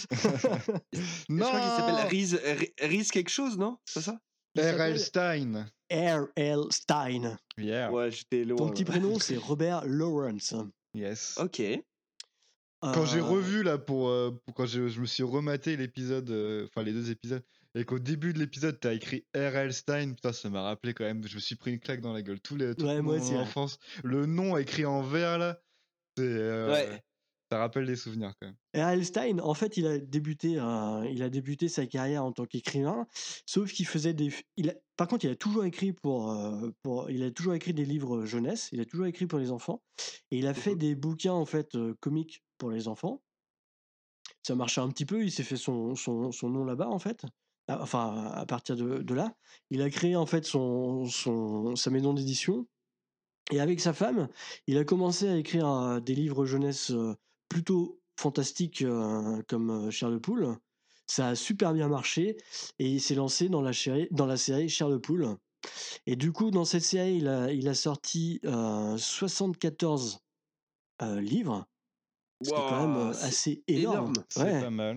Je crois qu'il s'appelle Riz, Ri- Riz quelque chose, non? C'est pas ça? il R L s'appelle Stein. R L. Stein. Yeah. Ouais, j'étais loin. Ton petit ouais. prénom c'est Robert Lawrence. Yes. Ok. Quand j'ai Euh, revu là pour, euh, pour- quand je, je me suis rematé l'épisode, euh, enfin les deux épisodes, et qu'au début de l'épisode t'as écrit R L Stein, putain ça m'a rappelé quand même, je me suis pris une claque dans la gueule. Tous les, toute Ouais, moi mon aussi, ouais. enfance, le nom écrit en vert là, c'est, euh, Ouais. ça rappelle des souvenirs quand même. R L. Stein, en fait, il a débuté, euh, il a débuté sa carrière en tant qu'écrivain, sauf qu'il faisait des, il a- par contre, il a toujours écrit pour, euh, pour, il a toujours écrit des livres jeunesse, il a toujours écrit pour les enfants, et il a fait Mhm. des bouquins en fait euh, comiques pour les enfants. Ça marchait un petit peu, il s'est fait son, son, son nom là-bas en fait. Ah, Enfin, à partir de, de là, il a créé en fait son, son, sa maison d'édition. Et avec sa femme, il a commencé à écrire euh, des livres jeunesse euh, plutôt fantastiques euh, comme euh, Chair de Poule. Ça a super bien marché et il s'est lancé dans la, série, dans la série Chair de Poule. Et du coup, dans cette série, il a, il a sorti euh, soixante-quatorze euh, livres, ce qui est quand même Waouh, euh, c'est assez énorme. énorme. C'est Ouais. pas mal.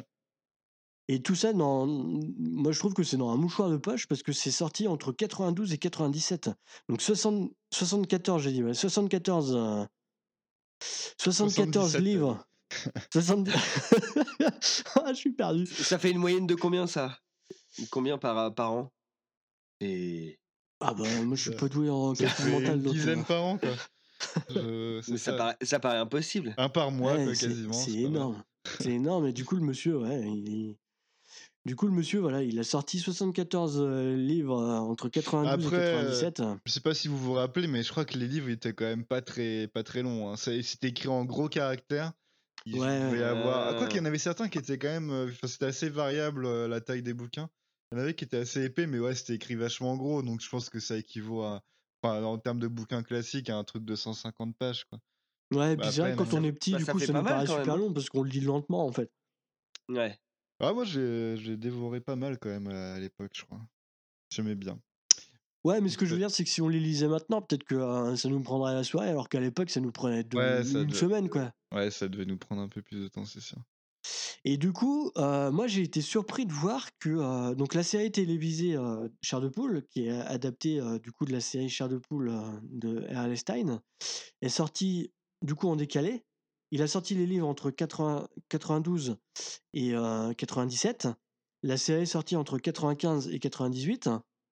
Et tout ça, dans... moi je trouve que c'est dans un mouchoir de poche parce que c'est sorti entre quatre-vingt-douze et quatre-vingt-dix-sept. Donc soixante... soixante-quatorze, j'ai dit, ouais, soixante-quatorze, euh, soixante-quatorze soixante-dix-sept, livres. soixante-dix... ah, je suis perdu. Ça fait une moyenne de combien ça? Combien par, par an? Et. Ah bah moi je suis pas doué en Ça calcul fait mental. une donc, dizaine euh, par an quoi. Je- c'est Mais ça, ça. paraît, ça paraît impossible. Un par mois ouais, quoi, c'est, quasiment. c'est c'est pas mal. énorme. C'est énorme. Et du coup le monsieur, ouais, il est... Du coup, le monsieur, voilà, il a sorti soixante-quatorze euh, livres euh, entre quatre-vingt-douze Après, et euh, quatre-vingt-dix-sept. je sais pas si vous vous rappelez, mais je crois que les livres étaient quand même pas très, pas très longs. Hein. Ça- C'était écrit en gros caractères. Il Ouais, devait y ouais. avoir. Ah, quoi qu'il y Euh, en avait certains qui étaient quand même. euh, Enfin, c'était assez variable euh, la taille des bouquins. Il y en avait qui étaient assez épais, mais ouais, c'était écrit vachement gros. Donc je pense que ça équivaut à. Enfin, en termes de bouquins classiques, à un truc de cent cinquante pages, quoi. Ouais, et Bah, puis c'est vrai après, que quand non. on est petit, bah, du ça coup, fait ça pas nous mal paraît quand même. super Hein. long parce qu'on le lit lentement, en fait. Ouais. Ah, moi, j'ai j'ai dévoré pas mal quand même à l'époque, je crois. J'aimais bien. Ouais, mais ce que je veux C'était- dire, c'est que si on les lisait maintenant, peut-être que euh, ça nous prendrait la soirée, alors qu'à l'époque, ça nous prenait de- Ouais, ça une devait... semaine, quoi. ouais, ça devait nous prendre un peu plus de temps, c'est sûr. Et du coup, euh, moi, j'ai été surpris de voir que euh, donc la série télévisée euh, Chair de Poule, qui est adaptée euh, du coup de la série Chair de Poule euh, de R L. Stein, est sortie du coup en décalé. Il a sorti les livres entre quatre-vingts quatre-vingt-douze et euh, quatre-vingt-dix-sept. La série est sortie entre quatre-vingt-quinze et quatre-vingt-dix-huit.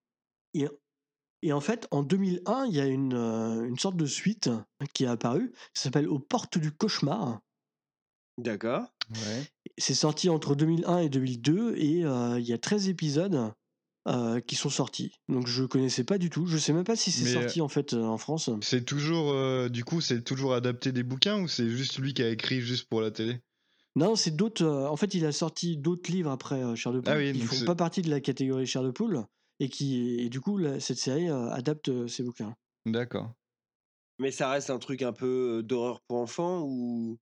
Et, et en fait, en deux mille un, il y a une, euh, une sorte de suite qui est apparue. Ça s'appelle Aux portes du cauchemar. D'accord. Ouais. C'est sorti entre deux mille un et deux mille deux et euh, il y a treize épisodes euh, qui sont sortis. Donc je connaissais pas du tout. Je sais même pas si c'est Mais sorti en fait euh, en France. c'est toujours. euh, Du coup, c'est toujours adapté des bouquins ou c'est juste lui qui a écrit juste pour la télé? Non, c'est d'autres. euh, en fait, il a sorti d'autres livres après euh, Chair de Poule Ah oui, qui donc font c'est. pas partie de la catégorie Chair de Poule et qui et du coup la- cette série euh, adapte euh, ces bouquins. D'accord. Mais ça reste un truc un peu euh, d'horreur pour enfants ou.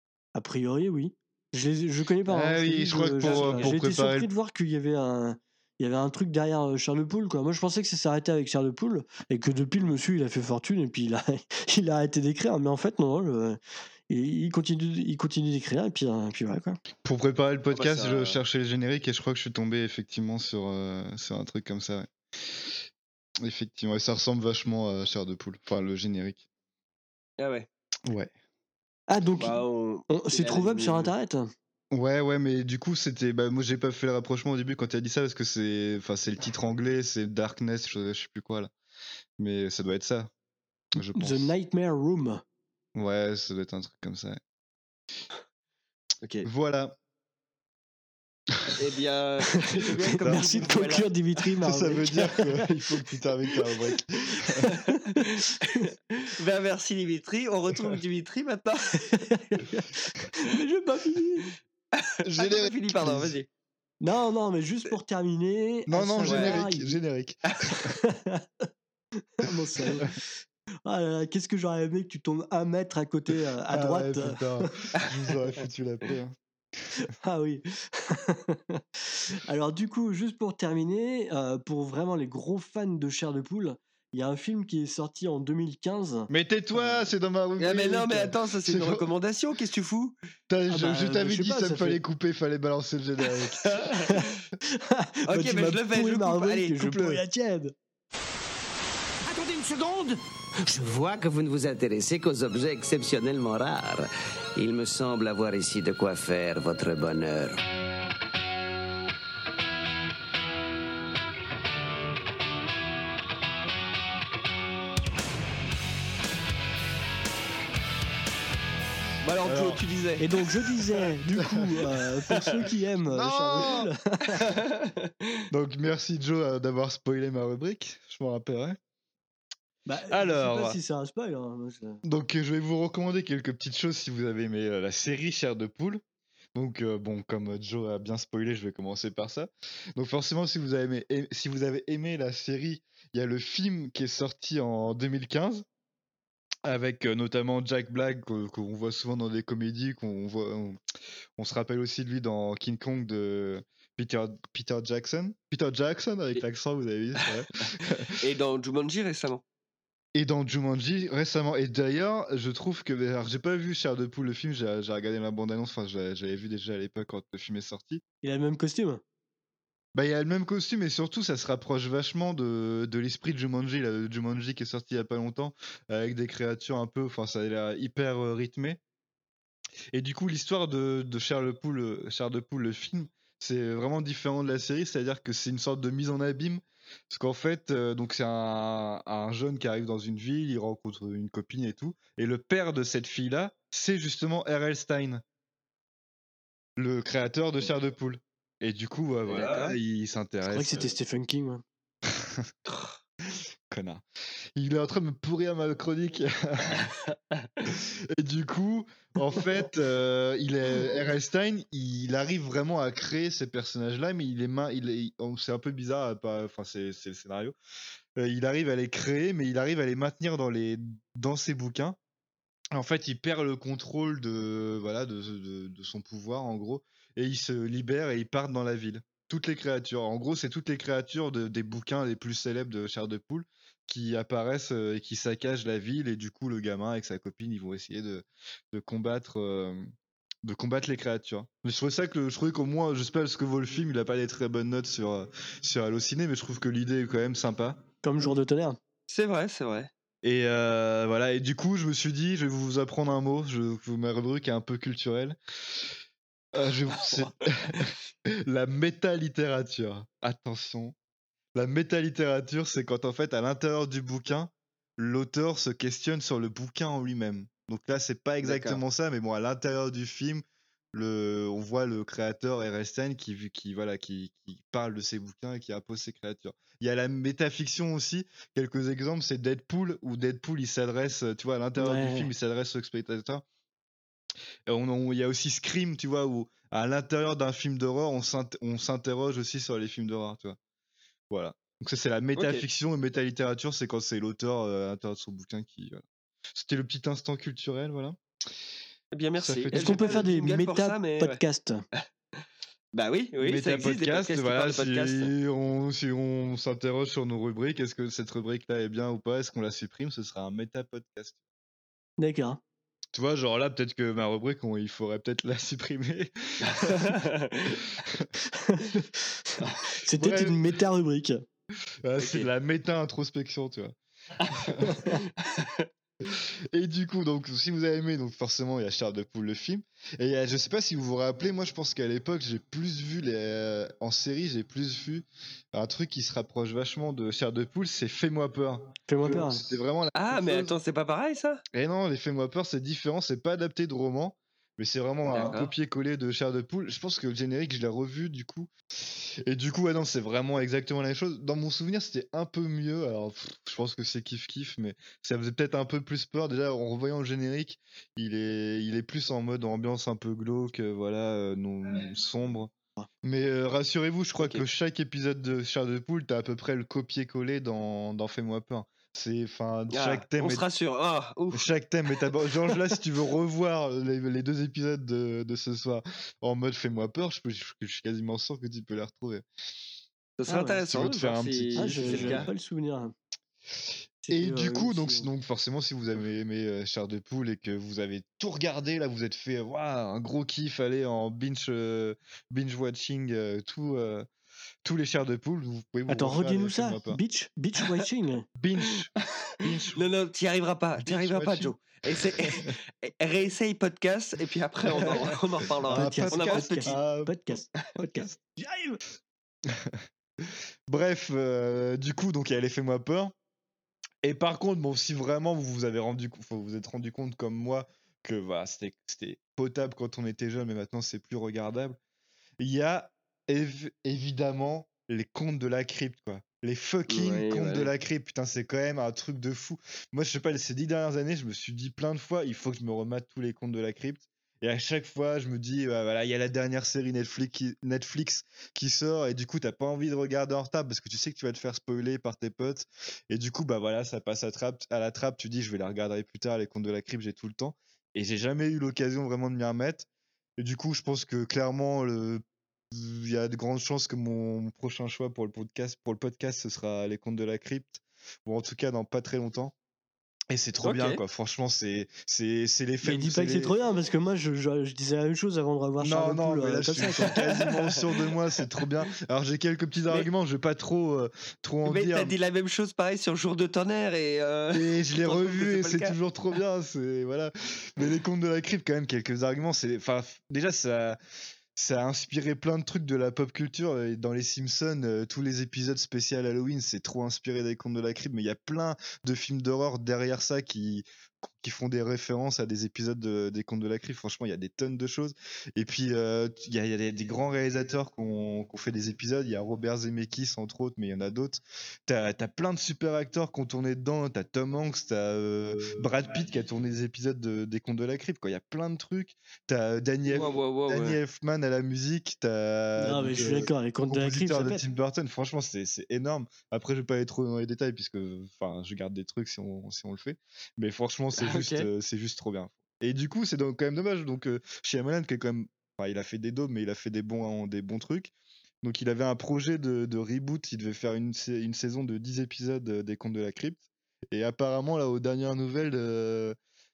A priori, oui. Je les, je connais pas. Hein, Ah je te oui, dis, je crois que je- pour, euh, j'ai pour j'ai été préparer surpris le. de voir qu'il y avait un, il y avait un truc derrière euh, Chair de Poule, quoi. Moi, je pensais que ça s'arrêtait avec Chair de Poule et que depuis le monsieur, il a fait fortune et puis il a, il a arrêté d'écrire. Mais en fait, non, le- il, il continue, il continue d'écrire et puis, euh, puis voilà, quoi. Pour préparer le Ah bah podcast, je ça. cherchais le générique et je crois que je suis tombé effectivement sur, euh, sur un truc comme ça. Ouais. Effectivement, et ça ressemble vachement à Chair de Poule. Enfin, le générique. Ah ouais. Ouais. Ah, donc, Bah, on... on- il c'est a la trouvable sur ligne- Internet. Ouais, ouais, mais du coup, c'était. Bah, moi, j'ai pas fait le rapprochement au début quand tu as dit ça parce que c'est. Enfin, c'est le titre anglais, c'est Darkness, je... je sais plus quoi là. Mais ça doit être ça, je pense. The Nightmare Room. Ouais, ça doit être un truc comme ça. Ouais. Ok. Voilà. Eh bien, merci de conclure, Dimitri. Ça, ça veut dire qu'il faut que tu termines ta rubrique. Ben, merci Dimitri. On retrouve Dimitri maintenant. Mais j'ai pas fini. J'ai pas fini, pardon, vas-y. Non, non, mais juste pour terminer. Non, non, savoir, générique, il... générique. Mon salaud. Ah là là, qu'est-ce que j'aurais aimé que tu tombes un mètre à côté, euh, à ah droite. Ouais, putain, je vous aurais foutu la paix. Hein. Ah oui. Alors du coup, juste pour terminer, euh, pour vraiment les gros fans de chair de poule, il y a un film qui est sorti en deux mille quinze. Mais tais-toi, c'est dans ma rubrique. Ah mais non, mais attends, ça c'est une recommandation, qu'est-ce que tu fous? ah bah, Je, je t'avais dit, pas, ça me ça fallait fait... couper, fallait balancer le générique. bah, ok, mais je le fais, je le coupe. Allez, je peux la tienne. Attendez une seconde. Je vois que vous ne vous intéressez qu'aux objets exceptionnellement rares. Il me semble avoir ici de quoi faire votre bonheur. Bah alors, alors tu disais. Et donc je disais, du coup, euh, pour ceux qui aiment euh, Donc merci Joe euh, d'avoir spoilé ma rubrique, je m'en rappellerai. Bah, alors, je sais pas si c'est un spoil. Hein. Moi, je... Donc je vais vous recommander quelques petites choses si vous avez aimé euh, la série Chair de Poule. Donc euh, bon, comme Joe a bien spoilé, je vais commencer par ça. Donc forcément, si vous avez aimé, si vous avez aimé la série, il y a le film qui est sorti en deux mille quinze. Avec euh, notamment Jack Black qu'on, qu'on voit souvent dans des comédies, qu'on voit, on, on se rappelle aussi de lui dans King Kong de Peter, Peter Jackson. Peter Jackson avec l'accent, vous avez vu. Et dans Jumanji récemment. Et dans Jumanji récemment. Et d'ailleurs, je trouve que, alors j'ai pas vu Chair de Poule le film, j'ai, j'ai regardé la bande-annonce, enfin j'avais, j'avais vu déjà à l'époque quand le film est sorti. Il a le même costume. Bah, il y a le même costume et surtout ça se rapproche vachement de, de l'esprit de Jumanji, là, de Jumanji qui est sorti il y a pas longtemps, avec des créatures un peu, enfin ça a l'air hyper euh, rythmé. Et du coup l'histoire de, de Chair de Poule, Chair de Poule, le film, c'est vraiment différent de la série, c'est-à-dire que c'est une sorte de mise en abîme, parce qu'en fait, euh, donc c'est un, un jeune qui arrive dans une ville, il rencontre une copine et tout, et le père de cette fille-là, c'est justement R L. Stein, le créateur de Chair de Poule. Et du coup, euh, voilà, il s'intéresse. Je croyais que c'était Stephen King. Ouais. Connard. Il est en train de me pourrir ma chronique. Et du coup, en fait, euh, il est R L. Stein, il arrive vraiment à créer ces personnages-là, mais il est main, il est, c'est un peu bizarre, pas, enfin c'est, c'est le scénario. Euh, il arrive à les créer, mais il arrive à les maintenir dans les, dans ses bouquins. En fait, il perd le contrôle de, voilà, de, de, de son pouvoir, en gros. Et ils se libèrent et ils partent dans la ville. Toutes les créatures. En gros, c'est toutes les créatures de, des bouquins les plus célèbres de Chair de Poule qui apparaissent euh, et qui saccagent la ville. Et du coup, le gamin avec sa copine, ils vont essayer de, de, combattre, euh, de combattre les créatures. Mais je trouvais ça que, je trouvais qu'au moins, je sais pas ce que vaut le film, il a pas des très bonnes notes sur, sur Allociné, mais je trouve que l'idée est quand même sympa. Comme Jour de tonnerre. C'est vrai, c'est vrai. Et euh, voilà, et du coup, je me suis dit, je vais vous apprendre un mot. Je, ma rubrique est un peu culturelle. Euh, je, c'est la métalittérature. Attention. La métalittérature, c'est quand en fait, à l'intérieur du bouquin, l'auteur se questionne sur le bouquin en lui-même. Donc là, c'est pas exactement D'accord. ça, mais bon, à l'intérieur du film, le, on voit le créateur R L. Stein qui, qui, voilà, qui, qui parle de ses bouquins et qui impose ses créatures. Il y a la métafiction aussi. Quelques exemples, c'est Deadpool, où Deadpool, il s'adresse, tu vois, à l'intérieur ouais. du film, il s'adresse au spectateur. Il y a aussi Scream, tu vois, où à l'intérieur d'un film d'horreur, on, s'inter- on s'interroge aussi sur les films d'horreur, tu vois. Voilà. Donc ça, c'est la métafiction okay. et métalittérature, c'est quand c'est l'auteur euh, à l'intérieur de son bouquin qui... Voilà. C'était le petit instant culturel, voilà. Eh bien, merci. Est-ce qu'on peut faire des méta-podcasts mais... Bah oui, oui, méta ça existe podcast, des podcasts voilà, qui parlent de podcasts. Si on, si on s'interroge sur nos rubriques, est-ce que cette rubrique-là est bien ou pas, est-ce qu'on la supprime, ce sera un méta-podcast. D'accord. Tu vois, genre là, peut-être que ma rubrique, on, il faudrait peut-être la supprimer. C'était Bref. une méta-rubrique. Ah, okay. C'est de la méta-introspection, tu vois. Et du coup, donc, si vous avez aimé, donc forcément, il y a Chair de Poule, le film. Et euh, je sais pas si vous vous rappelez, moi, je pense qu'à l'époque, j'ai plus vu les, euh, en série, j'ai plus vu un truc qui se rapproche vachement de Chair de Poule, c'est Fais-moi peur. Fais-moi peur. C'était vraiment la ah, mais chose. Attends, c'est pas pareil, ça? Et non, les Fais-moi peur, c'est différent, c'est pas adapté de roman. Mais c'est vraiment un D'accord. copier-coller de Chair de Poule. Je pense que le générique, je l'ai revu du coup. Et du coup, ouais, non, c'est vraiment exactement la même chose. Dans mon souvenir, c'était un peu mieux. Alors, pff, je pense que c'est kiff-kiff, mais ça faisait peut-être un peu plus peur. Déjà, en revoyant le générique, il est, il est plus en mode ambiance un peu glauque, euh, voilà, euh, non, sombre. Mais euh, rassurez-vous, je crois Ok. que chaque épisode de Chair de Poule, t'as à peu près le copier-coller dans, dans Fais-moi peur. C'est, enfin, Ah, chaque thème on est se rassure. Ah, ouf. chaque thème est abordé. Genre là, si tu veux revoir les, les deux épisodes de, de ce soir en mode Fais-moi peur, je, peux, je, je suis quasiment sûr que tu peux les retrouver. Ce serait Ah ouais. intéressant Tu veux de te faire voir un petit si, Ah, kiff, si je c'est le j'avais cas. pas le souvenir. Et C'était du euh, coup, aussi. donc, euh, donc forcément, si vous avez aimé euh, Chair de Poule et que vous avez tout regardé, là, vous êtes fait waouh, un gros kiff, allez en binge, euh, binge watching euh, tout, euh, tous les Chairs de Poule, vous pouvez vous Attends, refaire redis-nous les ça. Fais-moi peur. Beach, beach watching. Binge, binge, Non, non, t'y arriveras pas. T'y binge arriveras pas, watching. Joe. Essaie- réessaye podcast et puis après on en, on en reparlera. Ah, Podcast, On avance podcast, petit. ah, podcast, podcast. J'y arrive. bref, euh, du coup, donc il y a les Fais-moi peur. Et par contre, bon, si vraiment vous vous avez rendu, co- vous vous êtes rendu compte comme moi que voilà, c'était c'était potable quand on était jeune, mais maintenant c'est plus regardable. Il y a év- évidemment les contes de la crypte, quoi. Les fucking Oui, contes bah de oui. la crypte, putain, c'est quand même un truc de fou. Moi, je sais pas, ces dix dernières années, je me suis dit plein de fois, il faut que je me remate tous les contes de la crypte. Et à chaque fois, je me dis, ouais, voilà, il y a la dernière série Netflix qui, Netflix qui sort, et du coup, t'as pas envie de regarder en retard parce que tu sais que tu vas te faire spoiler par tes potes. Et du coup, bah voilà, ça passe à, trappe, à la trappe. Tu dis, je vais la regarder plus tard, les contes de la crypte, j'ai tout le temps. Et j'ai jamais eu l'occasion vraiment de m'y remettre. Et du coup, je pense que clairement, le il y a de grandes chances que mon, mon prochain choix pour le podcast, pour le podcast, ce sera les contes de la crypte, ou en tout cas dans pas très longtemps. Et c'est trop Ok. bien, quoi. Franchement, c'est c'est c'est les Mais faits. dis c'est pas que c'est les- trop bien parce que moi je, je, je disais la même chose avant de revoir Non, Charles non, Poule mais là, euh, je comme suis, ça. je suis quasiment sûr de moi, c'est trop bien. Alors, j'ai quelques petits Mais- arguments, je vais pas trop, euh, trop en Mais dire. t'as dit la même chose pareil sur Jour de tonnerre et. euh, Et je l'ai tu te rends compte que revu et pas le c'est cas. toujours trop bien. C'est voilà. Mais les contes de la crypte, quand même, quelques arguments. C'est, enfin, f- déjà ça, ça a inspiré plein de trucs de la pop culture. Et dans les Simpsons, euh, tous les épisodes spéciaux Halloween, c'est trop inspiré des contes de la crypte. Mais il y a plein de films d'horreur derrière ça qui qui font des références à des épisodes de- des contes de la crypte. Franchement, il y a des tonnes de choses. Et puis, euh, il y a, il y a des, des grands réalisateurs qui ont, qui ont fait des épisodes. Il y a Robert Zemeckis, entre autres, mais il y en a d'autres. T'as as plein de super acteurs qui ont tourné dedans. T'as Tom Hanks, t'as euh, Brad Pitt qui a tourné des épisodes de- des Contes de la Crypte. Quoi. Il y a plein de trucs. T'as Danny, Elf- Ouais, ouais, ouais, Danny ouais. Elfman à la musique. T'as Non, mais donc, je suis euh, d'accord, les contes de la crypte, compositeur ça de pète. Tim Burton. Franchement, c'est c'est énorme. Après, je vais pas aller trop dans les détails puisque, enfin, je garde des trucs si on, si on le fait. Mais franchement, c'est Ok. juste, euh, c'est juste trop bien. Et du coup, c'est donc quand même dommage. Donc, euh, Shyamalan, qui est quand même, enfin, il a fait des daubes, mais il a fait des bons, des bons trucs. Donc, il avait un projet de, de reboot. Il devait faire une, sa- une saison de dix épisodes euh, des Contes de la Crypte. Et apparemment, là, aux dernières nouvelles, euh,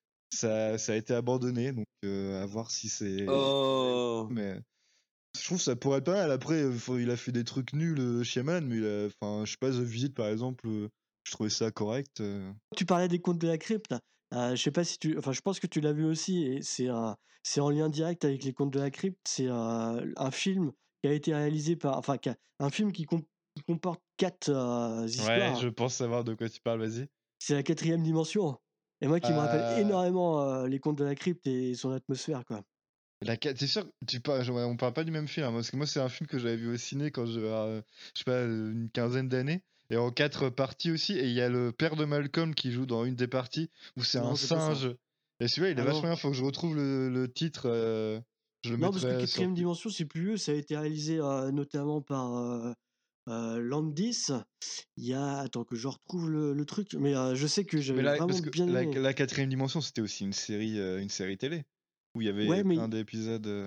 ça, ça a été abandonné. Donc, euh, à voir si c'est. Oh. Mais je trouve que ça pourrait être pas mal. Après, euh, faut- il a fait des trucs nuls, euh, Shyamalan, mais il a, enfin, je sais pas, The Visit, par exemple, euh, je trouvais ça correct. euh. Tu parlais des contes de la crypte. Euh, je sais pas si tu, enfin, je pense que tu l'as vu aussi et c'est un, c'est en lien direct avec les contes de la crypte. C'est euh, un film qui a été réalisé par, enfin, qui a- un film qui, com- qui comporte quatre euh, Ouais, histoires. je pense savoir de quoi tu parles, vas-y. C'est la quatrième dimension. Et moi qui me rappelle Euh, énormément euh, les contes de la crypte et son atmosphère, quoi. La qua- T'es sûr que tu parles, ouais, on parle pas du même film, hein, parce que moi c'est un film que j'avais vu au ciné quand j'avais, euh, je sais pas, euh, une quinzaine d'années, et en quatre parties aussi, et il y a le père de Malcolm qui joue dans une des parties, où c'est Non, un c'est pas ça. singe. Et celui-là, il est Ah vachement non. bien, faut que je retrouve le, le titre, euh, je le Non, parce que mettrai sur... quatrième dimension, c'est plus vieux. Ça a été réalisé euh, notamment par euh, euh, Landis. Il y a, attends que je retrouve le, le truc, mais euh, je sais que Mais j'avais là, vraiment parce que bien la, aimé. la quatrième dimension, c'était aussi une série, euh, une série télé, où il y avait Ouais, mais plein d'épisodes... euh.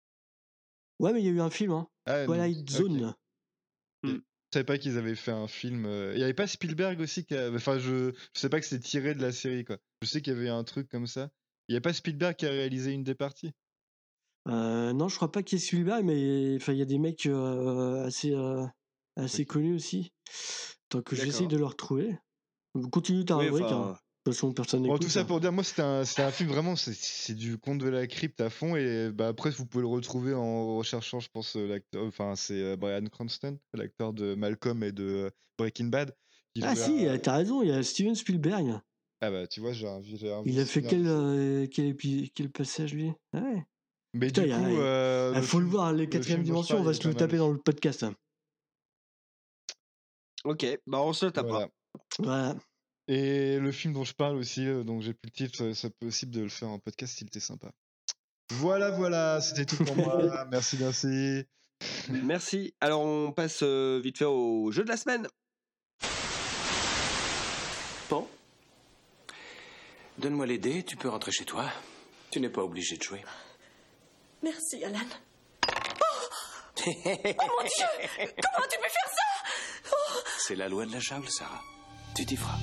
ouais, mais il y a eu un film, hein. Ah, donc, Twilight ok. Zone. Ok. Je savais pas qu'ils avaient fait un film. euh, Il y avait pas Spielberg aussi qui a... Enfin, je... je sais pas que c'était tiré de la série, quoi. Je sais qu'il y avait un truc comme ça. Il y a pas Spielberg qui a réalisé une des parties. Euh, non, je crois pas qu'il y ait Spielberg, mais enfin, il y a des mecs euh, assez, euh, assez Ok. connus aussi. Tant que j'essaye D'accord. de le retrouver. Continue ta Oui, rubrique, hein. enfin. De toute façon, personne Bon, tout n'écoute. ça hein. pour dire, moi, c'était un, c'était un film vraiment, c'est c'est du conte de la crypte à fond. Et bah, après, vous pouvez le retrouver en recherchant, je pense, euh, l'acteur. Enfin, c'est euh, Bryan Cranston, l'acteur de Malcolm et de euh, Breaking Bad, qui Ah jouait si, un- euh, t'as raison, il y a Steven Spielberg. Ah bah, tu vois, j'ai un, j'ai un Il a vice fait vers- quel, euh, quel, épi- quel passage, lui? Ah ouais. Mais Putain, du il y a- coup, il- euh, ah, le faut le film- voir, les le quatrième film dont je dimension, on parle, va il est se le pas mal. taper dans le podcast. hein. Ok, bah on se le tapera. Voilà. Voilà. Et le film dont je parle aussi, euh, donc j'ai plus le titre, euh, c'est possible de le faire en podcast, il était sympa. Voilà, voilà, c'était tout pour moi. Merci, merci. Merci. Alors on passe euh, vite fait au jeu de la semaine. Bon. Donne-moi les dés, tu peux rentrer chez toi. Tu n'es pas obligé de jouer. Merci, Alan. Oh, oh mon Dieu! Comment tu peux faire ça? Oh. C'est la loi de la jungle, Sarah. Tu t'y feras.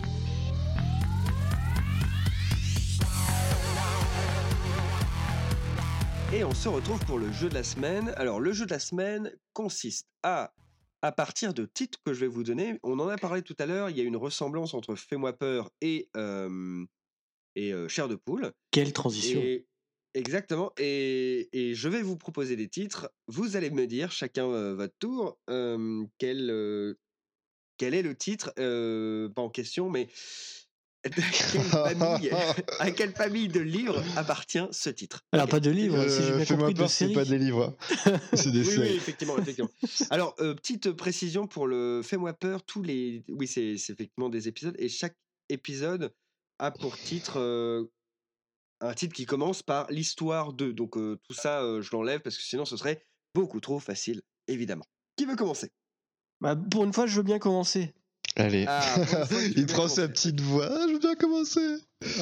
Et on se retrouve pour le jeu de la semaine. Alors le jeu de la semaine consiste à, à partir de titres que je vais vous donner, on en a parlé tout à l'heure, il y a une ressemblance entre Fais-moi peur et, euh, et euh, Chair de poule. Quelle transition. Et, exactement, et, et je vais vous proposer des titres, vous allez me dire, chacun euh, votre tour, euh, quel, euh, quel est le titre, euh, pas en question, mais de quelle famille, à quelle famille de livres appartient ce titre? Alors, Ok. pas de livre, si j'ai Euh, bien Fais-moi compris, de peur, c'est série. pas des livres. hein. C'est des Oui, oui, séries. effectivement, effectivement. Alors, euh, petite précision pour le Fais-moi peur, tous les... Oui, c'est c'est effectivement des épisodes, et chaque épisode a pour titre euh, un titre qui commence par l'histoire de. Donc, euh, tout ça, euh, je l'enlève, parce que sinon, ce serait beaucoup trop facile, évidemment. Qui veut commencer? Bah, pour une fois, je veux bien commencer. Allez. Ah, pour une fois que tu veux Il bien prend sa commencer. petite voix. Je veux bien commencer.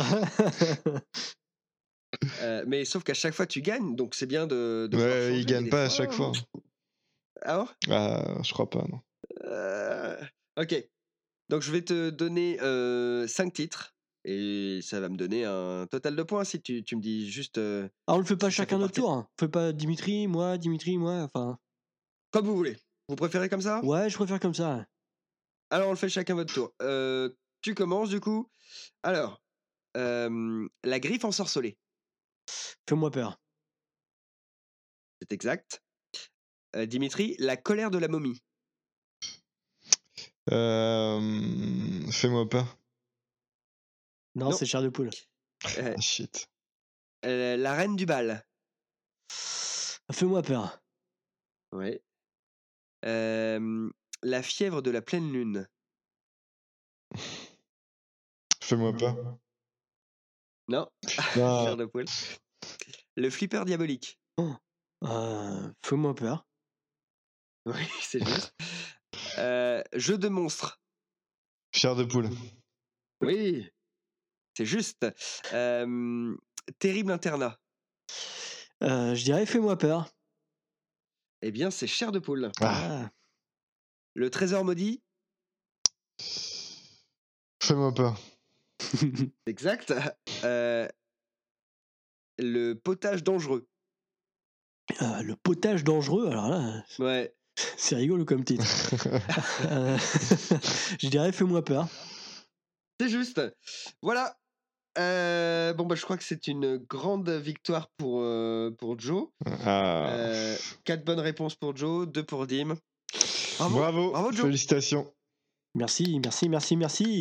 Euh, mais sauf qu'à chaque fois, tu gagnes, donc c'est bien de... de pouvoir Ouais, changer, il gagne et des pas à fois, chaque fois. Ah bon? Ah, je crois pas, non. Euh, Ok. Donc je vais te donner euh, cinq titres et ça va me donner un total de points si tu, tu me dis juste. euh, Ah, on le fait pas si ça chacun fait notre partie- tour. hein. On fait pas Dimitri, moi, Dimitri, moi, enfin. Comme vous voulez. Vous préférez comme ça? Ouais, je préfère comme ça. Alors on le fait chacun votre tour. Euh, tu commences du coup. Alors, euh, la griffe ensorcelée, Fais-moi peur. c'est exact. Euh, Dimitri, la colère de la momie. Euh... Fais-moi peur. Non, Non. c'est Chair de poule. Euh, Ah, shit. euh, la reine du bal. Fais-moi peur. Ouais. Euh, la fièvre de la pleine lune. Fais-moi peur. Non. Non. Chair de poule. Le flipper diabolique. Euh, Fais-moi peur. Oui, c'est juste. Euh, jeu de monstre. Chair de poule. Oui, c'est juste. Euh, terrible internat. Euh, je dirais fais-moi peur. Eh bien, c'est chair de poule. Ah. Le trésor maudit. Fais-moi peur. Exact. Euh, le potage dangereux. Euh, le potage dangereux, alors là, Ouais. c'est rigolo comme titre. Euh, je dirais fais-moi peur. C'est juste. Voilà. Euh, bon, bah, je crois que c'est une grande victoire pour, euh, pour Joe. Ah. Euh, quatre bonnes réponses pour Joe, deux pour Dim. Bravo. Bravo. Bravo, Joe. Félicitations. Merci, merci, merci, merci.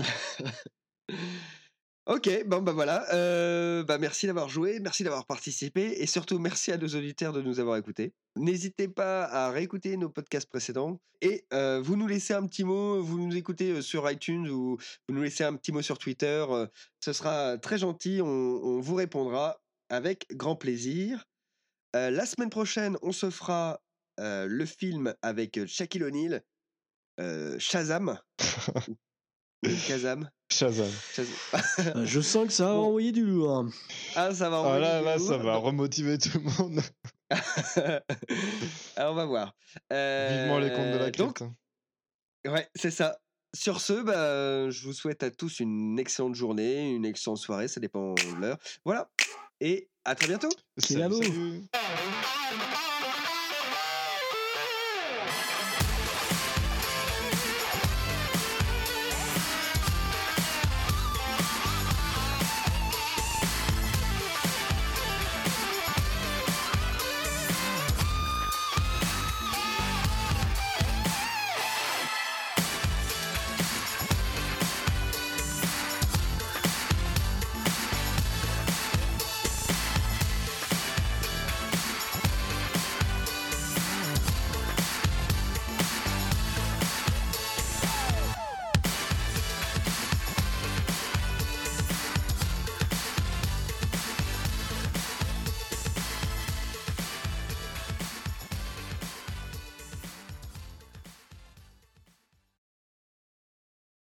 Ok, bon bah voilà, euh, bah merci d'avoir joué, merci d'avoir participé et surtout merci à nos auditeurs de nous avoir écoutés. N'hésitez pas à réécouter nos podcasts précédents et euh, vous nous laissez un petit mot, vous nous écoutez euh, sur iTunes ou vous nous laissez un petit mot sur Twitter, euh, ce sera très gentil, on, on vous répondra avec grand plaisir. Euh, la semaine prochaine, on se fera euh, le film avec Shaquille O'Neal, euh, Shazam. Ou Kazam. Shazam. Shazam. Euh, je sens que ça va envoyer du lourd. Ah, ça va Ah envoyer là, du là, lourd. ça va remotiver tout le monde. Alors, on va voir. Euh, Vivement les contes de la donc, crypte. ouais, c'est ça. Sur ce, bah, je vous souhaite à tous une excellente journée, une excellente soirée, ça dépend de l'heure. Voilà. Et à très bientôt. C'est la boue. Salut.